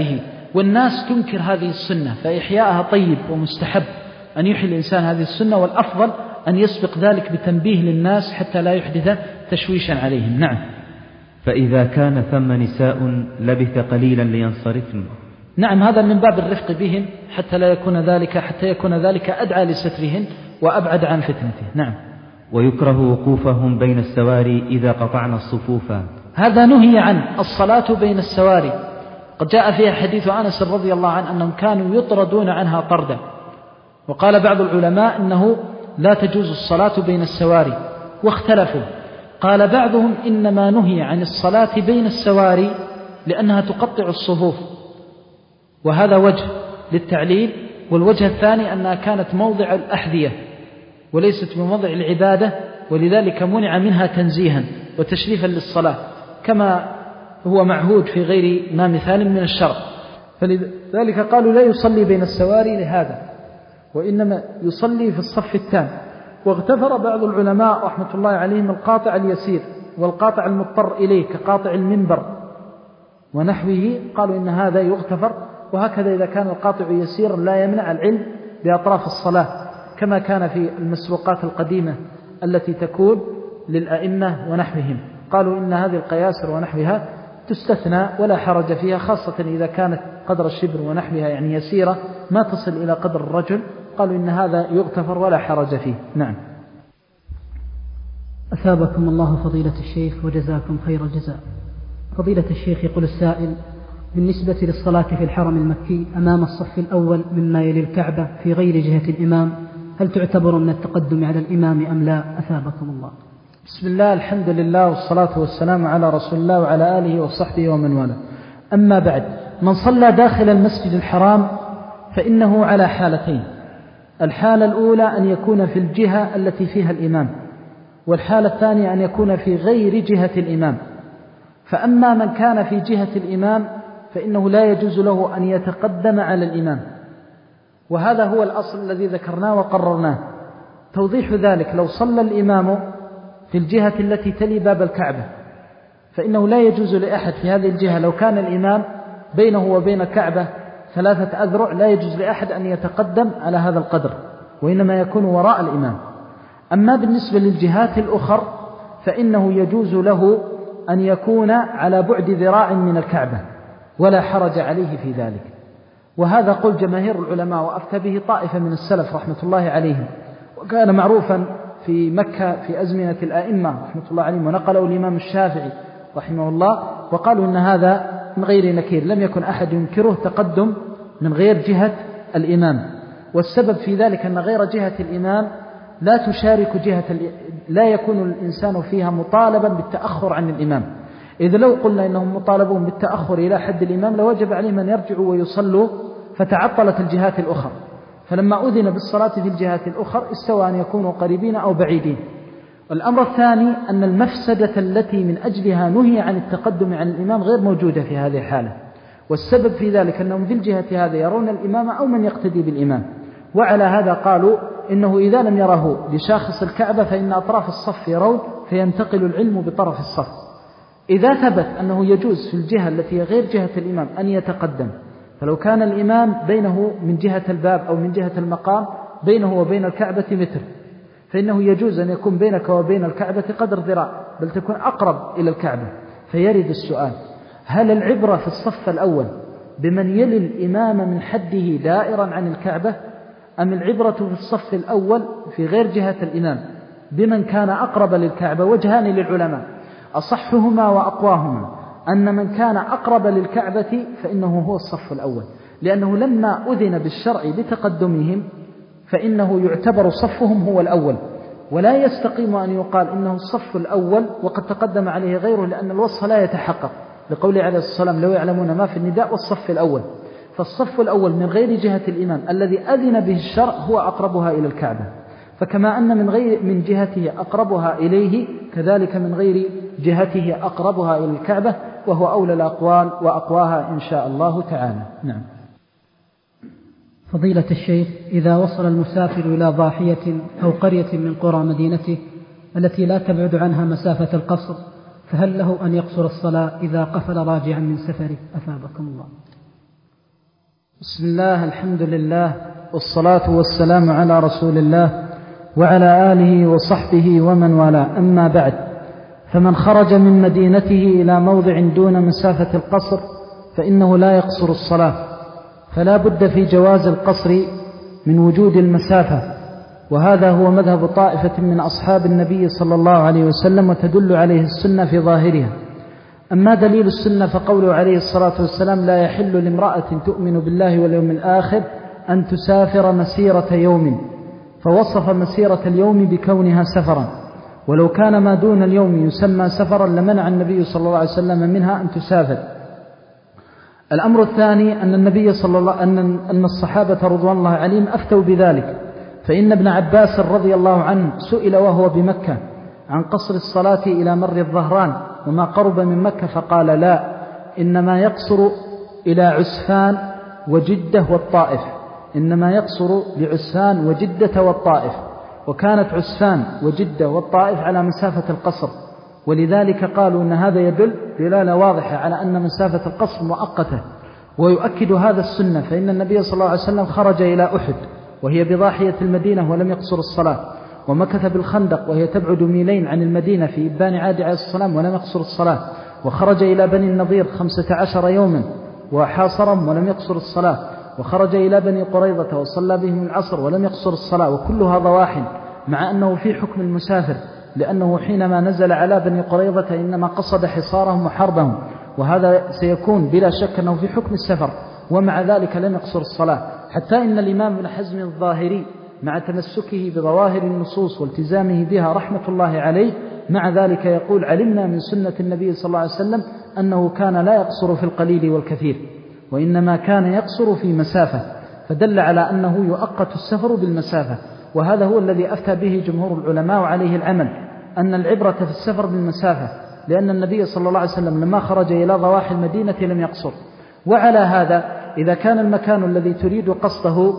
والناس تنكر هذه السنة، فإحياءها طيب ومستحب أن يحيي الإنسان هذه السنة، والأفضل أن يسبق ذلك بتنبيه للناس حتى لا يحدث تشويشا عليهم. نعم. فإذا كان ثم نساء لبث قليلا لينصرفن. نعم، هذا من باب الرفق بهم حتى لا يكون ذلك حتى يكون ذلك أدعى لسترهن وأبعد عن فتنته. نعم. ويكره وقوفهم بين السواري إذا قطعنا الصفوف. هذا نهي عن الصلاة بين السواري، قد جاء فيها حديث أنس رضي الله عنه أنهم كانوا يطردون عنها طردا، وقال بعض العلماء إنه لا تجوز الصلاة بين السواري، واختلفوا، قال بعضهم إنما نهي عن الصلاة بين السواري لأنها تقطع الصفوف، وهذا وجه للتعليل، والوجه الثاني أنها كانت موضع الأحذية وليست بموضع العبادة، ولذلك منع منها تنزيها وتشريفا للصلاة كما هو معهود في غير ما مثال من الشرع، فلذلك قالوا لا يصلي بين السواري لهذا، وإنما يصلي في الصف التام. واغتفر بعض العلماء رحمة الله عليهم القاطع اليسير والقاطع المضطر إليه كقاطع المنبر ونحوه، قالوا إن هذا يغتفر، وهكذا إذا كان القاطع يسير لا يمنع العلم بأطراف الصلاة كما كان في المسروقات القديمة التي تكون للأئمة ونحوهم، قالوا إن هذه القياسر ونحوها تستثنى ولا حرج فيها، خاصة إذا كانت قدر الشبر ونحوها يعني يسيرة ما تصل إلى قدر الرجل، قالوا إن هذا يغتفر ولا حرج فيه. نعم. أثابكم الله فضيلة الشيخ وجزاكم خير الجزاء. فضيلة الشيخ، يقول السائل: بالنسبة للصلاة في الحرم المكي أمام الصف الأول مما يلي الكعبة في غير جهة الإمام، هل تعتبر من التقدم على الإمام أم لا؟ أثابكم الله. بسم الله، الحمد لله، والصلاة والسلام على رسول الله وعلى آله وصحبه ومن والاه. أما بعد، من صلى داخل المسجد الحرام فإنه على حالتين: الحالة الأولى أن يكون في الجهة التي فيها الإمام، والحالة الثانية أن يكون في غير جهة الإمام. فأما من كان في جهة الإمام فإنه لا يجوز له أن يتقدم على الإمام، وهذا هو الأصل الذي ذكرناه وقررناه. توضيح ذلك: لو صلى الإمام في الجهة التي تلي باب الكعبة فإنه لا يجوز لأحد في هذه الجهة، لو كان الإمام بينه وبين الكعبة ثلاثة أذرع لا يجوز لأحد أن يتقدم على هذا القدر، وإنما يكون وراء الإمام. أما بالنسبة للجهات الأخر فإنه يجوز له أن يكون على بعد ذراع من الكعبة ولا حرج عليه في ذلك، وهذا قول جماهير العلماء، وأفتى به طائفة من السلف رحمة الله عليهم، وكان معروفا في مكة في أزمنة الآئمة رحمة الله عليهم، ونقله الإمام الشافعي رحمه الله، وقالوا إن هذا من غير نكير، لم يكن أحد ينكره تقدم من غير جهة الإمام. والسبب في ذلك أن غير جهة الإمام لا تشارك جهة لا يكون الإنسان فيها مطالبا بالتأخر عن الإمام، إذا لو قلنا إنهم مطالبون بالتأخر إلى حد الإمام لوجب عليهم أن يرجعوا ويصلوا، فتعطلت الجهات الأخرى. فلما أذن بالصلاة في الجهات الأخرى استوى أن يكونوا قريبين أو بعيدين. والأمر الثاني أن المفسدة التي من أجلها نهي عن التقدم عن الإمام غير موجودة في هذه الحالة، والسبب في ذلك أنهم في الجهة هذا يرون الإمام أو من يقتدي بالإمام، وعلى هذا قالوا إنه إذا لم يره لشاخص الكعبة فإن أطراف الصف يرون فينتقل العلم بطرف الصف. إذا ثبت أنه يجوز في الجهة التي غير جهة الإمام أن يتقدم، فلو كان الإمام بينه من جهة الباب أو من جهة المقام بينه وبين الكعبة متر، فإنه يجوز أن يكون بينك وبين الكعبة قدر ذراع، بل تكون أقرب إلى الكعبة. فيرد السؤال: هل العبرة في الصف الأول بمن يلي الإمام من حده دائرا عن الكعبة، أم العبرة في الصف الأول في غير جهة الإمام بمن كان أقرب للكعبة؟ وجهان للعلماء، أصحهما وأقواهما أن من كان أقرب للكعبة فإنه هو الصف الأول، لأنه لما أذن بالشرع بتقدمهم فإنه يعتبر صفهم هو الأول، ولا يستقيم أن يقال إنه الصف الأول وقد تقدم عليه غيره، لأن الوصف لا يتحقق، لقوله عليه الصلاة والسلام: لو يعلمون ما في النداء والصف الأول. فالصف الأول من غير جهة الإمام الذي أذن به الشرع هو أقربها إلى الكعبة، فكما أن من غير من جهته أقربها إليه كذلك من غير جهته أقربها إلى الكعبة، وهو أولى الأقوال وأقواها إن شاء الله تعالى. نعم. فضيلة الشيخ، إذا وصل المسافر إلى ضاحية أو قرية من قرى مدينته التي لا تبعد عنها مسافة القصر، فهل له أن يقصر الصلاة إذا قفل راجعا من سفره؟ أثابكم الله. بسم الله، الحمد لله، والصلاة والسلام على رسول الله وعلى آله وصحبه ومن والاه. أما بعد، فمن خرج من مدينته إلى موضع دون مسافة القصر فإنه لا يقصر الصلاة، فلا بد في جواز القصر من وجود المسافة، وهذا هو مذهب طائفة من أصحاب النبي صلى الله عليه وسلم، وتدل عليه السنة في ظاهرها. أما دليل السنة فقوله عليه الصلاة والسلام: لا يحل لامرأة تؤمن بالله واليوم الآخر أن تسافر مسيرة يوم، فوصف مسيرة اليوم بكونها سفرا، ولو كان ما دون اليوم يسمى سفرا لمنع النبي صلى الله عليه وسلم منها أن تسافر. الأمر الثاني أن النبي صلى الله أن أن الصحابة رضوان الله عليهم أفتوا بذلك، فإن ابن عباس رضي الله عنه سئل وهو بمكة عن قصر الصلاة إلى مر الظهران وما قرب من مكة، فقال: لا، إنما يقصر إلى عسفان وجدة والطائف، إنما يقصر لعسفان وجدة والطائف، وكانت عسفان وجدة والطائف على مسافة القصر، ولذلك قالوا أن هذا يدل دلالة واضحة على أن مسافة القصر مؤقتة. ويؤكد هذا السنة، فإن النبي صلى الله عليه وسلم خرج إلى أحد وهي بضاحية المدينة ولم يقصر الصلاة، ومكث بالخندق وهي تبعد ميلين عن المدينة في إبان عاد عليه السلام ولم يقصر الصلاة، وخرج إلى بني النضير خمسة عشر يوما وحاصرهم ولم يقصر الصلاة، وخرج إلى بني قريظة وصلى بهم العصر ولم يقصر الصلاة، وكلها ضواحٍ، مع أنه في حكم المسافر، لأنه حينما نزل على بني قريظة إنما قصد حصارهم وحربهم، وهذا سيكون بلا شك أنه في حكم السفر، ومع ذلك لم يقصر الصلاة. حتى إن الإمام ابن حزم الظاهري مع تمسكه بظواهر النصوص والتزامه بها رحمة الله عليه، مع ذلك يقول: علمنا من سنة النبي صلى الله عليه وسلم أنه كان لا يقصر في القليل والكثير، وإنما كان يقصر في مسافة، فدل على أنه يؤقت السفر بالمسافة، وهذا هو الذي أفتى به جمهور العلماء وعليه العمل، أن العبرة في السفر بالمسافة، لأن النبي صلى الله عليه وسلم لما خرج إلى ضواحي المدينة لم يقصر. وعلى هذا إذا كان المكان الذي تريد قصده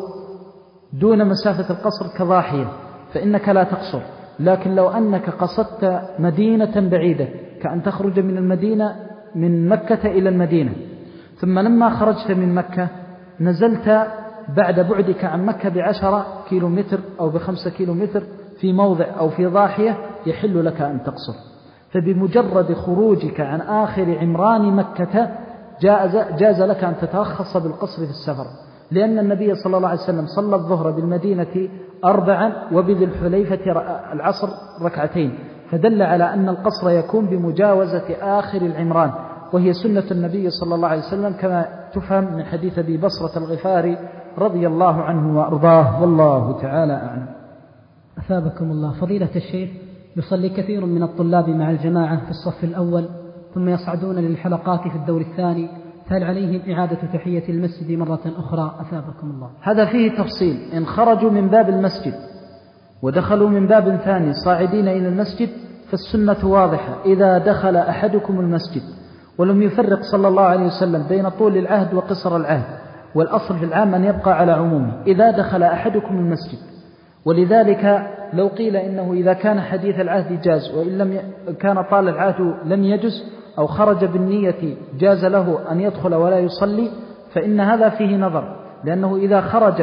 دون مسافة القصر كضاحية فإنك لا تقصر، لكن لو أنك قصدت مدينة بعيدة كأن تخرج من المدينة من مكة إلى المدينة، ثم لما خرجت من مكة نزلت بعد بعدك عن مكة بعشرة كيلو متر أو بخمسة كيلو متر في موضع أو في ضاحية، يحل لك أن تقصر. فبمجرد خروجك عن آخر عمران مكة جاز, جاز لك أن تترخص بالقصر في السفر، لأن النبي صلى الله عليه وسلم صلى الظهر بالمدينة أربعا وبذي الحليفة العصر ركعتين، فدل على أن القصر يكون بمجاوزة آخر العمران، وهي سنة النبي صلى الله عليه وسلم كما تفهم من حديث أبي بصرة الغفاري رضي الله عنه وأرضاه، والله تعالى أعلم. أثابكم الله. فضيلة الشيخ، يصلي كثير من الطلاب مع الجماعة في الصف الأول ثم يصعدون للحلقات في الدور الثاني، فهل عليهم إعادة تحية المسجد مرة أخرى؟ أثابكم الله. هذا فيه تفصيل. إن خرجوا من باب المسجد ودخلوا من باب ثاني صاعدين إلى المسجد فالسنة واضحة: إذا دخل أحدكم المسجد، ولم يفرق صلى الله عليه وسلم بين طول العهد وقصر العهد، والأصل في العام أن يبقى على عمومه، إذا دخل أحدكم المسجد. ولذلك لو قيل إنه إذا كان حديث العهد جاز، وإن لم ي... كان طال العهد لم يجز، أو خرج بالنية جاز له أن يدخل ولا يصلي، فإن هذا فيه نظر، لأنه إذا خرج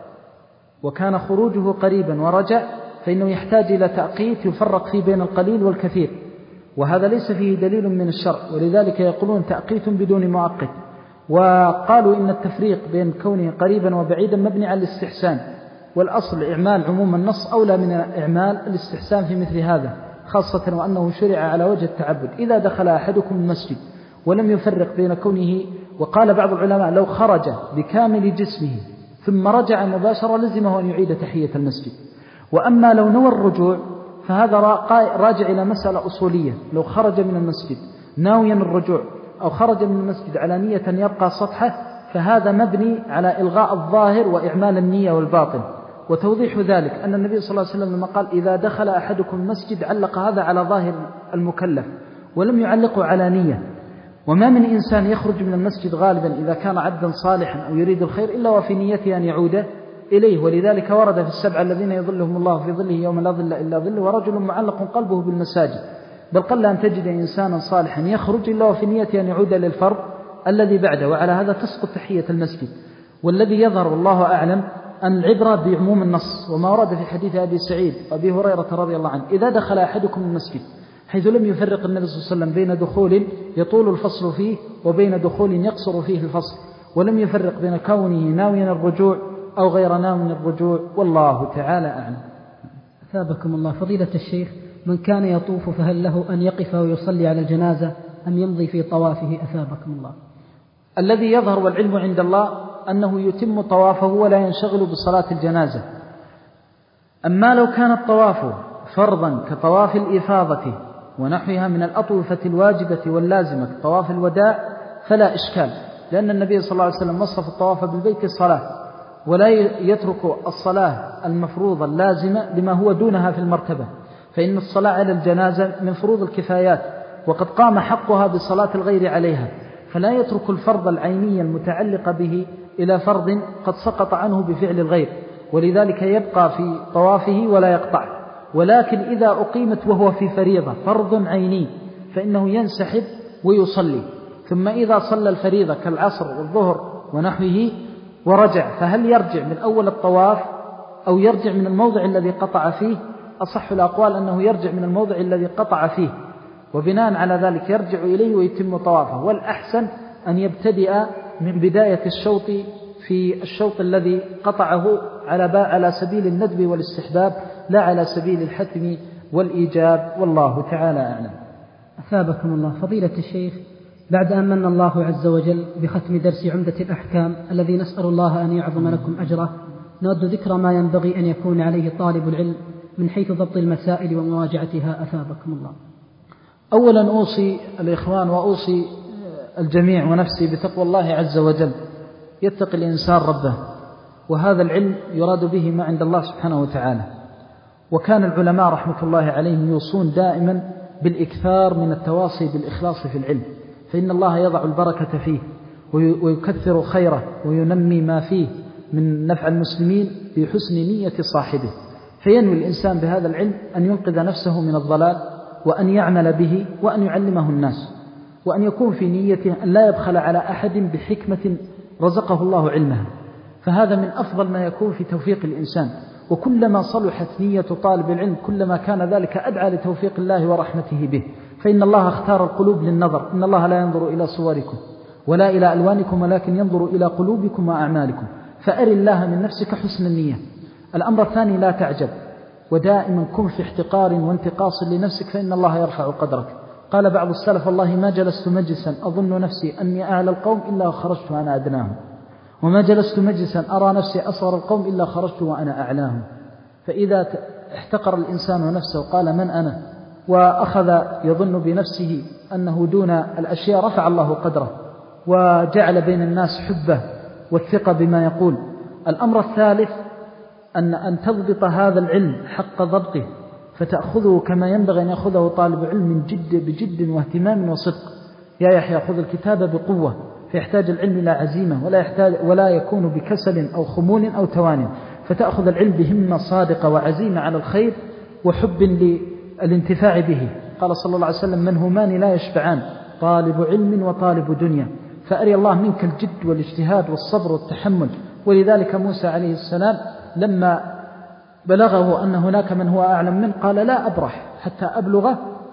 وكان خروجه قريبا ورجع فإنه يحتاج إلى تأقيت يفرق فيه بين القليل والكثير، وهذا ليس فيه دليل من الشرع، ولذلك يقولون تأقيت بدون مؤقت. وقالوا إن التفريق بين كونه قريبا وبعيدا مبني على الاستحسان، والأصل إعمال عموم النص أولى من إعمال الاستحسان في مثل هذا، خاصة وأنه شرع على وجه التعبد. إذا دخل أحدكم المسجد ولم يفرق بين كونه، وقال بعض العلماء لو خرج بكامل جسمه ثم رجع مباشرة لزمه أن يعيد تحية المسجد. وأما لو نوى الرجوع فهذا راجع إلى مسألة أصولية، لو خرج من المسجد ناويا الرجوع أو خرج من المسجد على نية يبقى سطحه، فهذا مبني على إلغاء الظاهر وإعمال النية والباطن. وتوضيح ذلك أن النبي صلى الله عليه وسلم لما قال إذا دخل أحدكم المسجد علق هذا على ظاهر المكلف ولم يعلقه على نية. وما من إنسان يخرج من المسجد غالبا إذا كان عبدا صالحا أو يريد الخير إلا وفي نيته أن يعود إليه، ولذلك ورد في السبعة الذين يظلهم الله في ظله يوم لا ظل إلا ظله ورجل معلق قلبه بالمساجد. بل قل أن تجد إنسانا صالحا يخرج إلا وفي نيته أن يعود للفرض الذي بعده، وعلى هذا تسقط تحية المسجد. والذي يظهر والله أعلم أن العبرة بعموم النص، وما ورد في حديث أبي سعيد وأبي هريرة رضي الله عنه: إذا دخل أحدكم المسجد، حيث لم يفرق النبي صلى الله عليه وسلم بين دخول يطول الفصل فيه وبين دخول يقصر فيه الفصل، ولم يفرق بين كونه ناويا الرجوع أو غير ناوي الرجوع، والله تعالى أعلم. أثابكم الله. فضيلة الشيخ، من كان يطوف فهل له أن يقف ويصلي على الجنازة أم يمضي في طوافه؟ أثابكم الله. الذي يظهر والعلم عند الله أنه يتم طوافه ولا ينشغل بصلاة الجنازة. أما لو كان الطواف فرضا كطواف الإفاضة ونحوها من الأطوفة الواجبة واللازمة كطواف الوداع فلا إشكال، لأن النبي صلى الله عليه وسلم وصف الطواف بالبيت الصلاة، ولا يترك الصلاة المفروضة اللازمة لما هو دونها في المرتبة، فإن الصلاة على الجنازة من فروض الكفايات، وقد قام حقها بصلاة الغير عليها، فلا يترك الفرض العيني المتعلق به إلى فرض قد سقط عنه بفعل الغير، ولذلك يبقى في طوافه ولا يقطع. ولكن إذا أقيمت وهو في فريضة فرض عيني فإنه ينسحب ويصلي، ثم إذا صلى الفريضة كالعصر والظهر ونحوه ورجع، فهل يرجع من أول الطواف أو يرجع من الموضع الذي قطع فيه؟ أصح الأقوال أنه يرجع من الموضع الذي قطع فيه، وبناء على ذلك يرجع إليه ويتم طوافه. والأحسن أن يبتدئ من بداية الشوط في الشوط الذي قطعه على على سبيل الندب والاستحباب، لا على سبيل الحتم والإيجاب، والله تعالى أعلم. أثابكم الله. فضيلة الشيخ، بعد أن من الله عز وجل بختم درس عمدة الأحكام الذي نسأل الله أن يعظم لكم أجره، نود ذكر ما ينبغي أن يكون عليه طالب العلم من حيث ضبط المسائل ومواجعتها. أثابكم الله. أولا أوصي الإخوان وأوصي الجميع ونفسي بتقوى الله عز وجل. يتقي الإنسان ربه، وهذا العلم يراد به ما عند الله سبحانه وتعالى. وكان العلماء رحمة الله عليهم يوصون دائما بالإكثار من التواصي بالإخلاص في العلم، فإن الله يضع البركة فيه ويكثر خيره وينمي ما فيه من نفع المسلمين بحسن نية صاحبه. فينوي الإنسان بهذا العلم أن ينقذ نفسه من الضلال، وأن يعمل به، وأن يعلمه الناس، وأن يكون في نيته أن لا يبخل على أحد بحكمة رزقه الله علمها، فهذا من أفضل ما يكون في توفيق الإنسان. وكلما صلحت نية طالب العلم كلما كان ذلك أدعى لتوفيق الله ورحمته به، فإن الله اختار القلوب للنظر. إن الله لا ينظر إلى صوركم ولا إلى ألوانكم ولكن ينظر إلى قلوبكم وأعمالكم، فأر الله من نفسك حسن النية. الأمر الثاني، لا تعجب، ودائما كن في احتقار وانتقاص لنفسك، فإن الله يرفع قدرك. قال بعض السلف: والله ما جلست مجلسا أظن نفسي أني أعلى القوم إلا خرجت وأنا أدناهم، وما جلست مجلسا أرى نفسي أصغر القوم إلا خرجت وأنا أعلاهم. فإذا احتقر الإنسان نفسه وقال من أنا، وأخذ يظن بنفسه أنه دون الأشياء، رفع الله قدره وجعل بين الناس حبه والثقة بما يقول. الأمر الثالث أن أن تضبط هذا العلم حق ضبطه، فتأخذه كما ينبغي أن يأخذه طالب علم من جد بجد واهتمام وصدق. يا يحيى خذ الكتاب بقوة، فيحتاج العلم إلى عزيمة، ولا يحتاج ولا يكون بكسل أو خمول أو توان، فتأخذ العلم بهمة صادقة وعزيمة على الخير وحب للانتفاع به. قال صلى الله عليه وسلم: من همان لا يشبعان، طالب علم وطالب دنيا. فأري الله منك الجد والاجتهاد والصبر والتحمل. ولذلك موسى عليه السلام لما بلغه أن هناك من هو أعلم منه قال: لا أبرح حتى أبلغ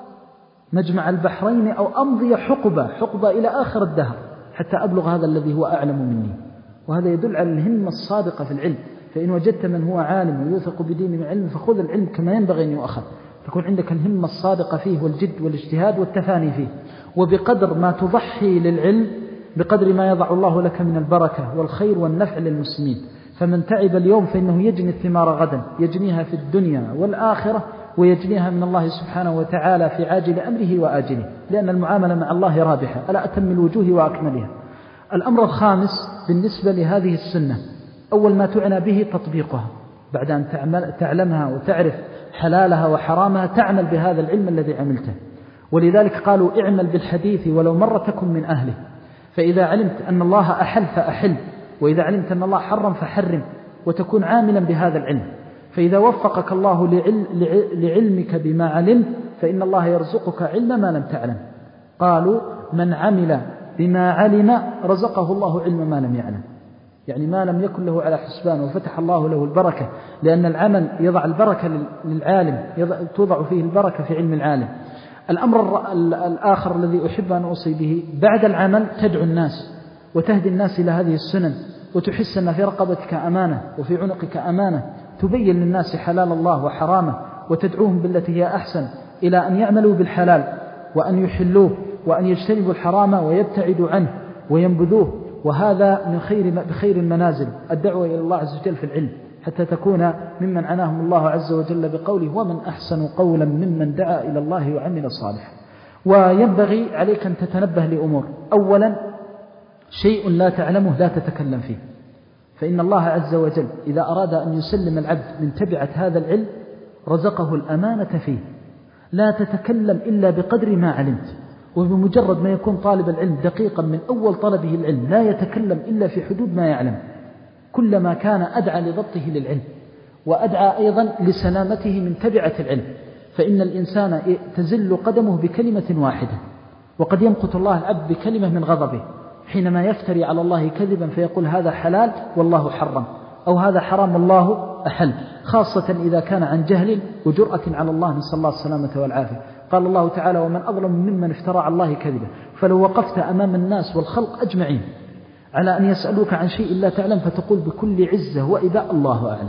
مجمع البحرين أو أمضي حقبة حقبة إلى آخر الدهر حتى أبلغ هذا الذي هو أعلم مني. وهذا يدل على الهمة الصادقة في العلم. فإن وجدت من هو عالم ويوثق بدين العلم فخذ العلم كما ينبغي أن يؤخذ، تكون عندك الهمة الصادقة فيه والجد والاجتهاد والتفاني فيه. وبقدر ما تضحي للعلم بقدر ما يضع الله لك من البركة والخير والنفع للمسلمين. فمن تعب اليوم فإنه يجني الثمار غدا، يجنيها في الدنيا والآخرة، ويجنيها من الله سبحانه وتعالى في عاجل أمره وآجله، لأن المعاملة مع الله رابحة على أتم الوجوه وأكملها. الأمر الخامس بالنسبة لهذه السنة، أول ما تعنى به تطبيقها، بعد أن تعلمها وتعرف حلالها وحرامها تعمل بهذا العلم الذي عملته. ولذلك قالوا: اعمل بالحديث ولو مرة تكن من أهله. فإذا علمت أن الله أحل فأحل، وإذا علمت أن الله حرم فحرم، وتكون عاملا بهذا العلم. فإذا وفقك الله لعلمك بما علمت فإن الله يرزقك علم ما لم تعلم. قالوا: من عمل بما علم رزقه الله علم ما لم يعلم. يعني ما لم يكن له على حسبان وفتح الله له البركة، لأن العمل يضع البركة للعالم، توضع فيه البركة في علم العالم. الأمر الآخر الذي أحب أن أوصي به: بعد العمل تدعو الناس وتهدي الناس إلى هذه السنن، وتحس أن في رقبتك أمانة وفي عنقك أمانة، تبين للناس حلال الله وحرامه، وتدعوهم بالتي هي أحسن إلى أن يعملوا بالحلال وأن يحلوه، وأن يجتنبوا الحرام ويبتعدوا عنه وينبذوه. وهذا من خير بخير المنازل الدعوة إلى الله عز وجل في العلم، حتى تكون ممن عناهم الله عز وجل بقوله: ومن أحسن قولا ممن دعا إلى الله وعمل صالحا. وينبغي عليك أن تتنبه لأمور: أولا، شيء لا تعلمه لا تتكلم فيه، فإن الله عز وجل إذا أراد أن يسلم العبد من تبعة هذا العلم رزقه الأمانة فيه. لا تتكلم إلا بقدر ما علمت، وبمجرد ما يكون طالب العلم دقيقا من أول طلبه العلم لا يتكلم إلا في حدود ما يعلم، كلما كان أدعى لضبطه للعلم وأدعى أيضا لسلامته من تبعة العلم. فإن الإنسان تزل قدمه بكلمة واحدة، وقد يمقت الله العبد بكلمة من غضبه حينما يفتري على الله كذبا فيقول هذا حلال والله حرم، أو هذا حرام والله أحل، خاصة إذا كان عن جهل وجرأة على الله، نسأل الله السلامة والعافية. قال الله تعالى: ومن أظلم ممن افترى على الله كذبا. فلو وقفت أمام الناس والخلق أجمعين على أن يسألوك عن شيء لا تعلم فتقول بكل عزة وإباء: الله أعلم،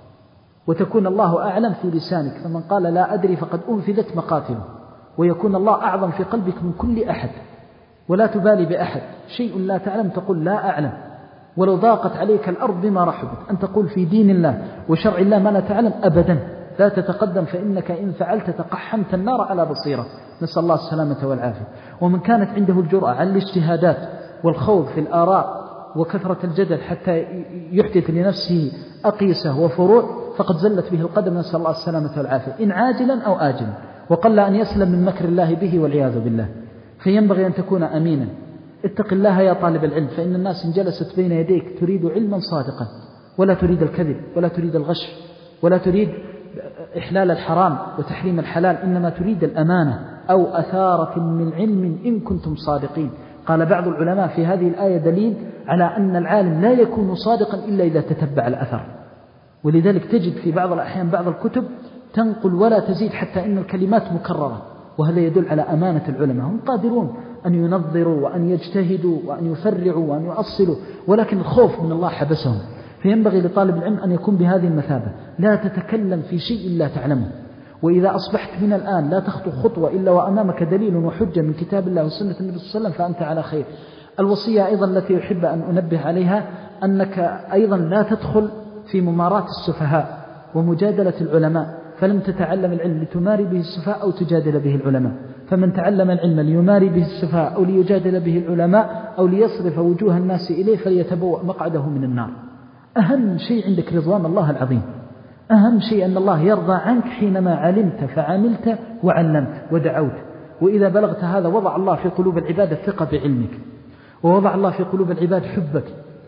وتكون الله أعلم في لسانك، فمن قال لا أدري فقد أنفذت مقاتله، ويكون الله أعظم في قلبك من كل أحد، ولا تبالي بأحد. شيء لا تعلم تقول لا أعلم، ولو ضاقت عليك الأرض بما رحبت. أن تقول في دين الله وشرع الله ما لا تعلم أبدا، لا تتقدم، فإنك إن فعلت تقحمت النار على بصيرة، نسأل الله السلامة والعافية. ومن كانت عنده الجرأة على الاجتهادات والخوض في الآراء وكثرة الجدل حتى يحدث لنفسه أقيسة وفروع فقد زلت به القدم، نسأل الله السلامة والعافية، إن عاجلا أو آجلا، وقل أن يسلم من مكر الله به والعياذ بالله. فينبغي أن تكون أمينا. اتق الله يا طالب العلم، فإن الناس إن جلست بين يديك تريد علما صادقا، ولا تريد الكذب، ولا تريد الغش، ولا تريد إحلال الحرام وتحريم الحلال، إنما تريد الأمانة أو أثارة من علم إن كنتم صادقين. قال بعض العلماء في هذه الآية دليل على أن العالم لا يكون صادقا إلا إذا تتبع الأثر، ولذلك تجد في بعض الأحيان بعض الكتب تنقل ولا تزيد حتى إن الكلمات مكررة، وهذا يدل على أمانة العلماء. هم قادرون أن ينظروا وأن يجتهدوا وأن يفرعوا وأن يؤصلوا، ولكن الخوف من الله حبسهم. فينبغي لطالب العلم أن يكون بهذه المثابة: لا تتكلم في شيء لا تعلمه، وإذا أصبحت من الآن لا تخطو خطوة إلا وأمامك دليل وحجة من كتاب الله وسنة النبي صلى الله عليه وسلم فأنت على خير. الوصية أيضا التي أحب أن أنبه عليها أنك أيضا لا تدخل في ممارات السفهاء ومجادلة العلماء، فلم تتعلم العلم لتماري به السفهاء أو تجادل به العلماء. فمن تعلم العلم ليماري به السفهاء أو ليجادل به العلماء أو ليصرف وجوه الناس إليه فليتبوأ مقعده من النار. أهم شيء عندك رضوان الله العظيم، أهم شيء أن الله يرضى عنك حينما علمت فعملت وعلمت ودعوت. وإذا بلغت هذا وضع الله في قلوب العباد الثقة بعلمك، ووضع الله في قلوب العباد حبك،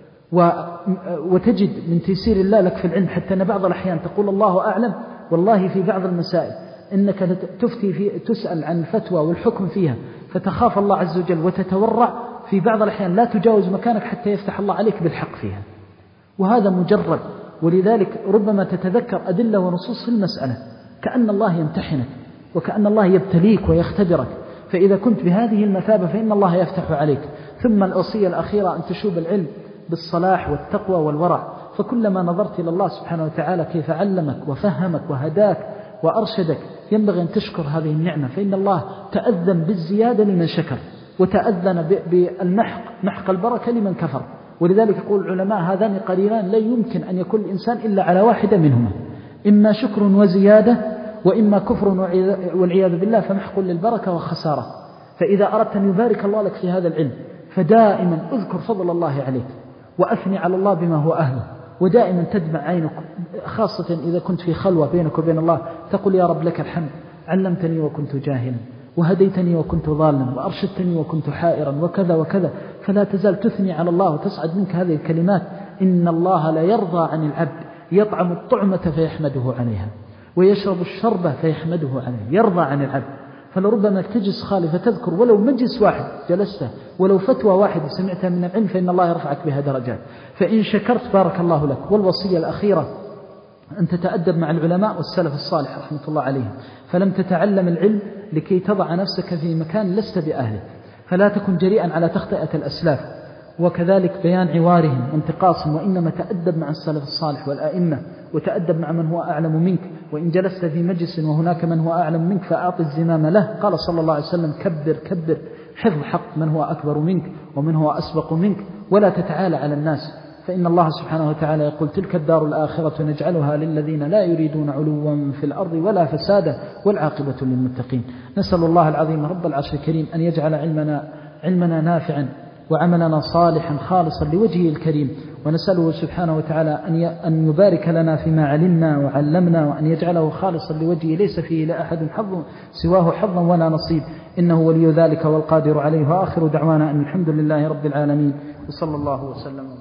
وتجد من تيسير الله لك في العلم، حتى أن بعض الأحيان تقول الله أعلم، والله في بعض المسائل إنك تفتي في تسأل عن الفتوى والحكم فيها فتخاف الله عز وجل وتتورع، في بعض الأحيان لا تجاوز مكانك حتى يفتح الله عليك بالحق فيها، وهذا مجرد. ولذلك ربما تتذكر أدلة ونصوص في المسألة كأن الله يمتحنك وكأن الله يبتليك ويختبرك، فإذا كنت بهذه المثابة فإن الله يفتح عليك. ثم الوصية الأخيرة أن تشوب العلم بالصلاح والتقوى والورع، فكلما نظرت إلى الله سبحانه وتعالى كيف علمك وفهمك وهداك وأرشدك ينبغي أن تشكر هذه النعمة، فإن الله تأذن بالزيادة لمن شكر، وتأذن بالمحق محق البركة لمن كفر. ولذلك يقول العلماء هذان قرينان لا يمكن أن يكون الإنسان إلا على واحدة منهما، إما شكر وزيادة وإما كفر والعياذ بالله فمحق للبركة وخسارة. فإذا أردت أن يبارك الله لك في هذا العلم فدائما اذكر فضل الله عليك وأثني على الله بما هو أهله، ودائما تدمع عينك، خاصة إذا كنت في خلوة بينك وبين الله، تقول يا رب لك الحمد، علمتني وكنت جاهلا، وهديتني وكنت ضالا، وأرشدتني وكنت حائرا، وكذا وكذا. فلا تزال تثني على الله وتصعد منك هذه الكلمات. إن الله لا يرضى عن العبد يطعم الطعمة فيحمده عليها، ويشرب الشربة فيحمده عليه، يرضى عن العبد. فلربما تجلس خالي فتذكر ولو مجلس واحد جلسته، ولو فتوى واحدة سمعتها من العلم، فإن الله يرفعك بها درجات. فإن شكرت بارك الله لك. والوصية الأخيرة أن تتأدب مع العلماء والسلف الصالح رحمة الله عليهم، فلم تتعلم العلم لكي تضع نفسك في مكان لست بأهله، فلا تكن جريئا على تخطئة الأسلاف، وكذلك بيان عوارهم وانتقاصهم، وإنما تأدب مع السلف الصالح والآئمة، وتأدب مع من هو أعلم منك. وإن جلست في مجلس وهناك من هو أعلم منك فأعط الزمام له. قال صلى الله عليه وسلم: كبر كبر، حفظ حق من هو أكبر منك ومن هو أسبق منك، ولا تتعالى على الناس، فإن الله سبحانه وتعالى يقول: تلك الدار الآخرة نجعلها للذين لا يريدون علوا في الأرض ولا فسادا والعاقبة للمتقين. نسأل الله العظيم رب العرش الكريم أن يجعل علمنا علمنا نافعا وعملنا صالحا خالصا لوجهه الكريم، ونسأله سبحانه وتعالى أن يبارك لنا فيما علمنا وعلمنا، وأن يجعله خالصا لوجهه ليس فيه لأحد حظ سواه حظا ولا نصيب، إنه ولي ذلك والقادر عليه. وآخر دعوانا أن الحمد لله رب العالمين، وصلى الله وسلم.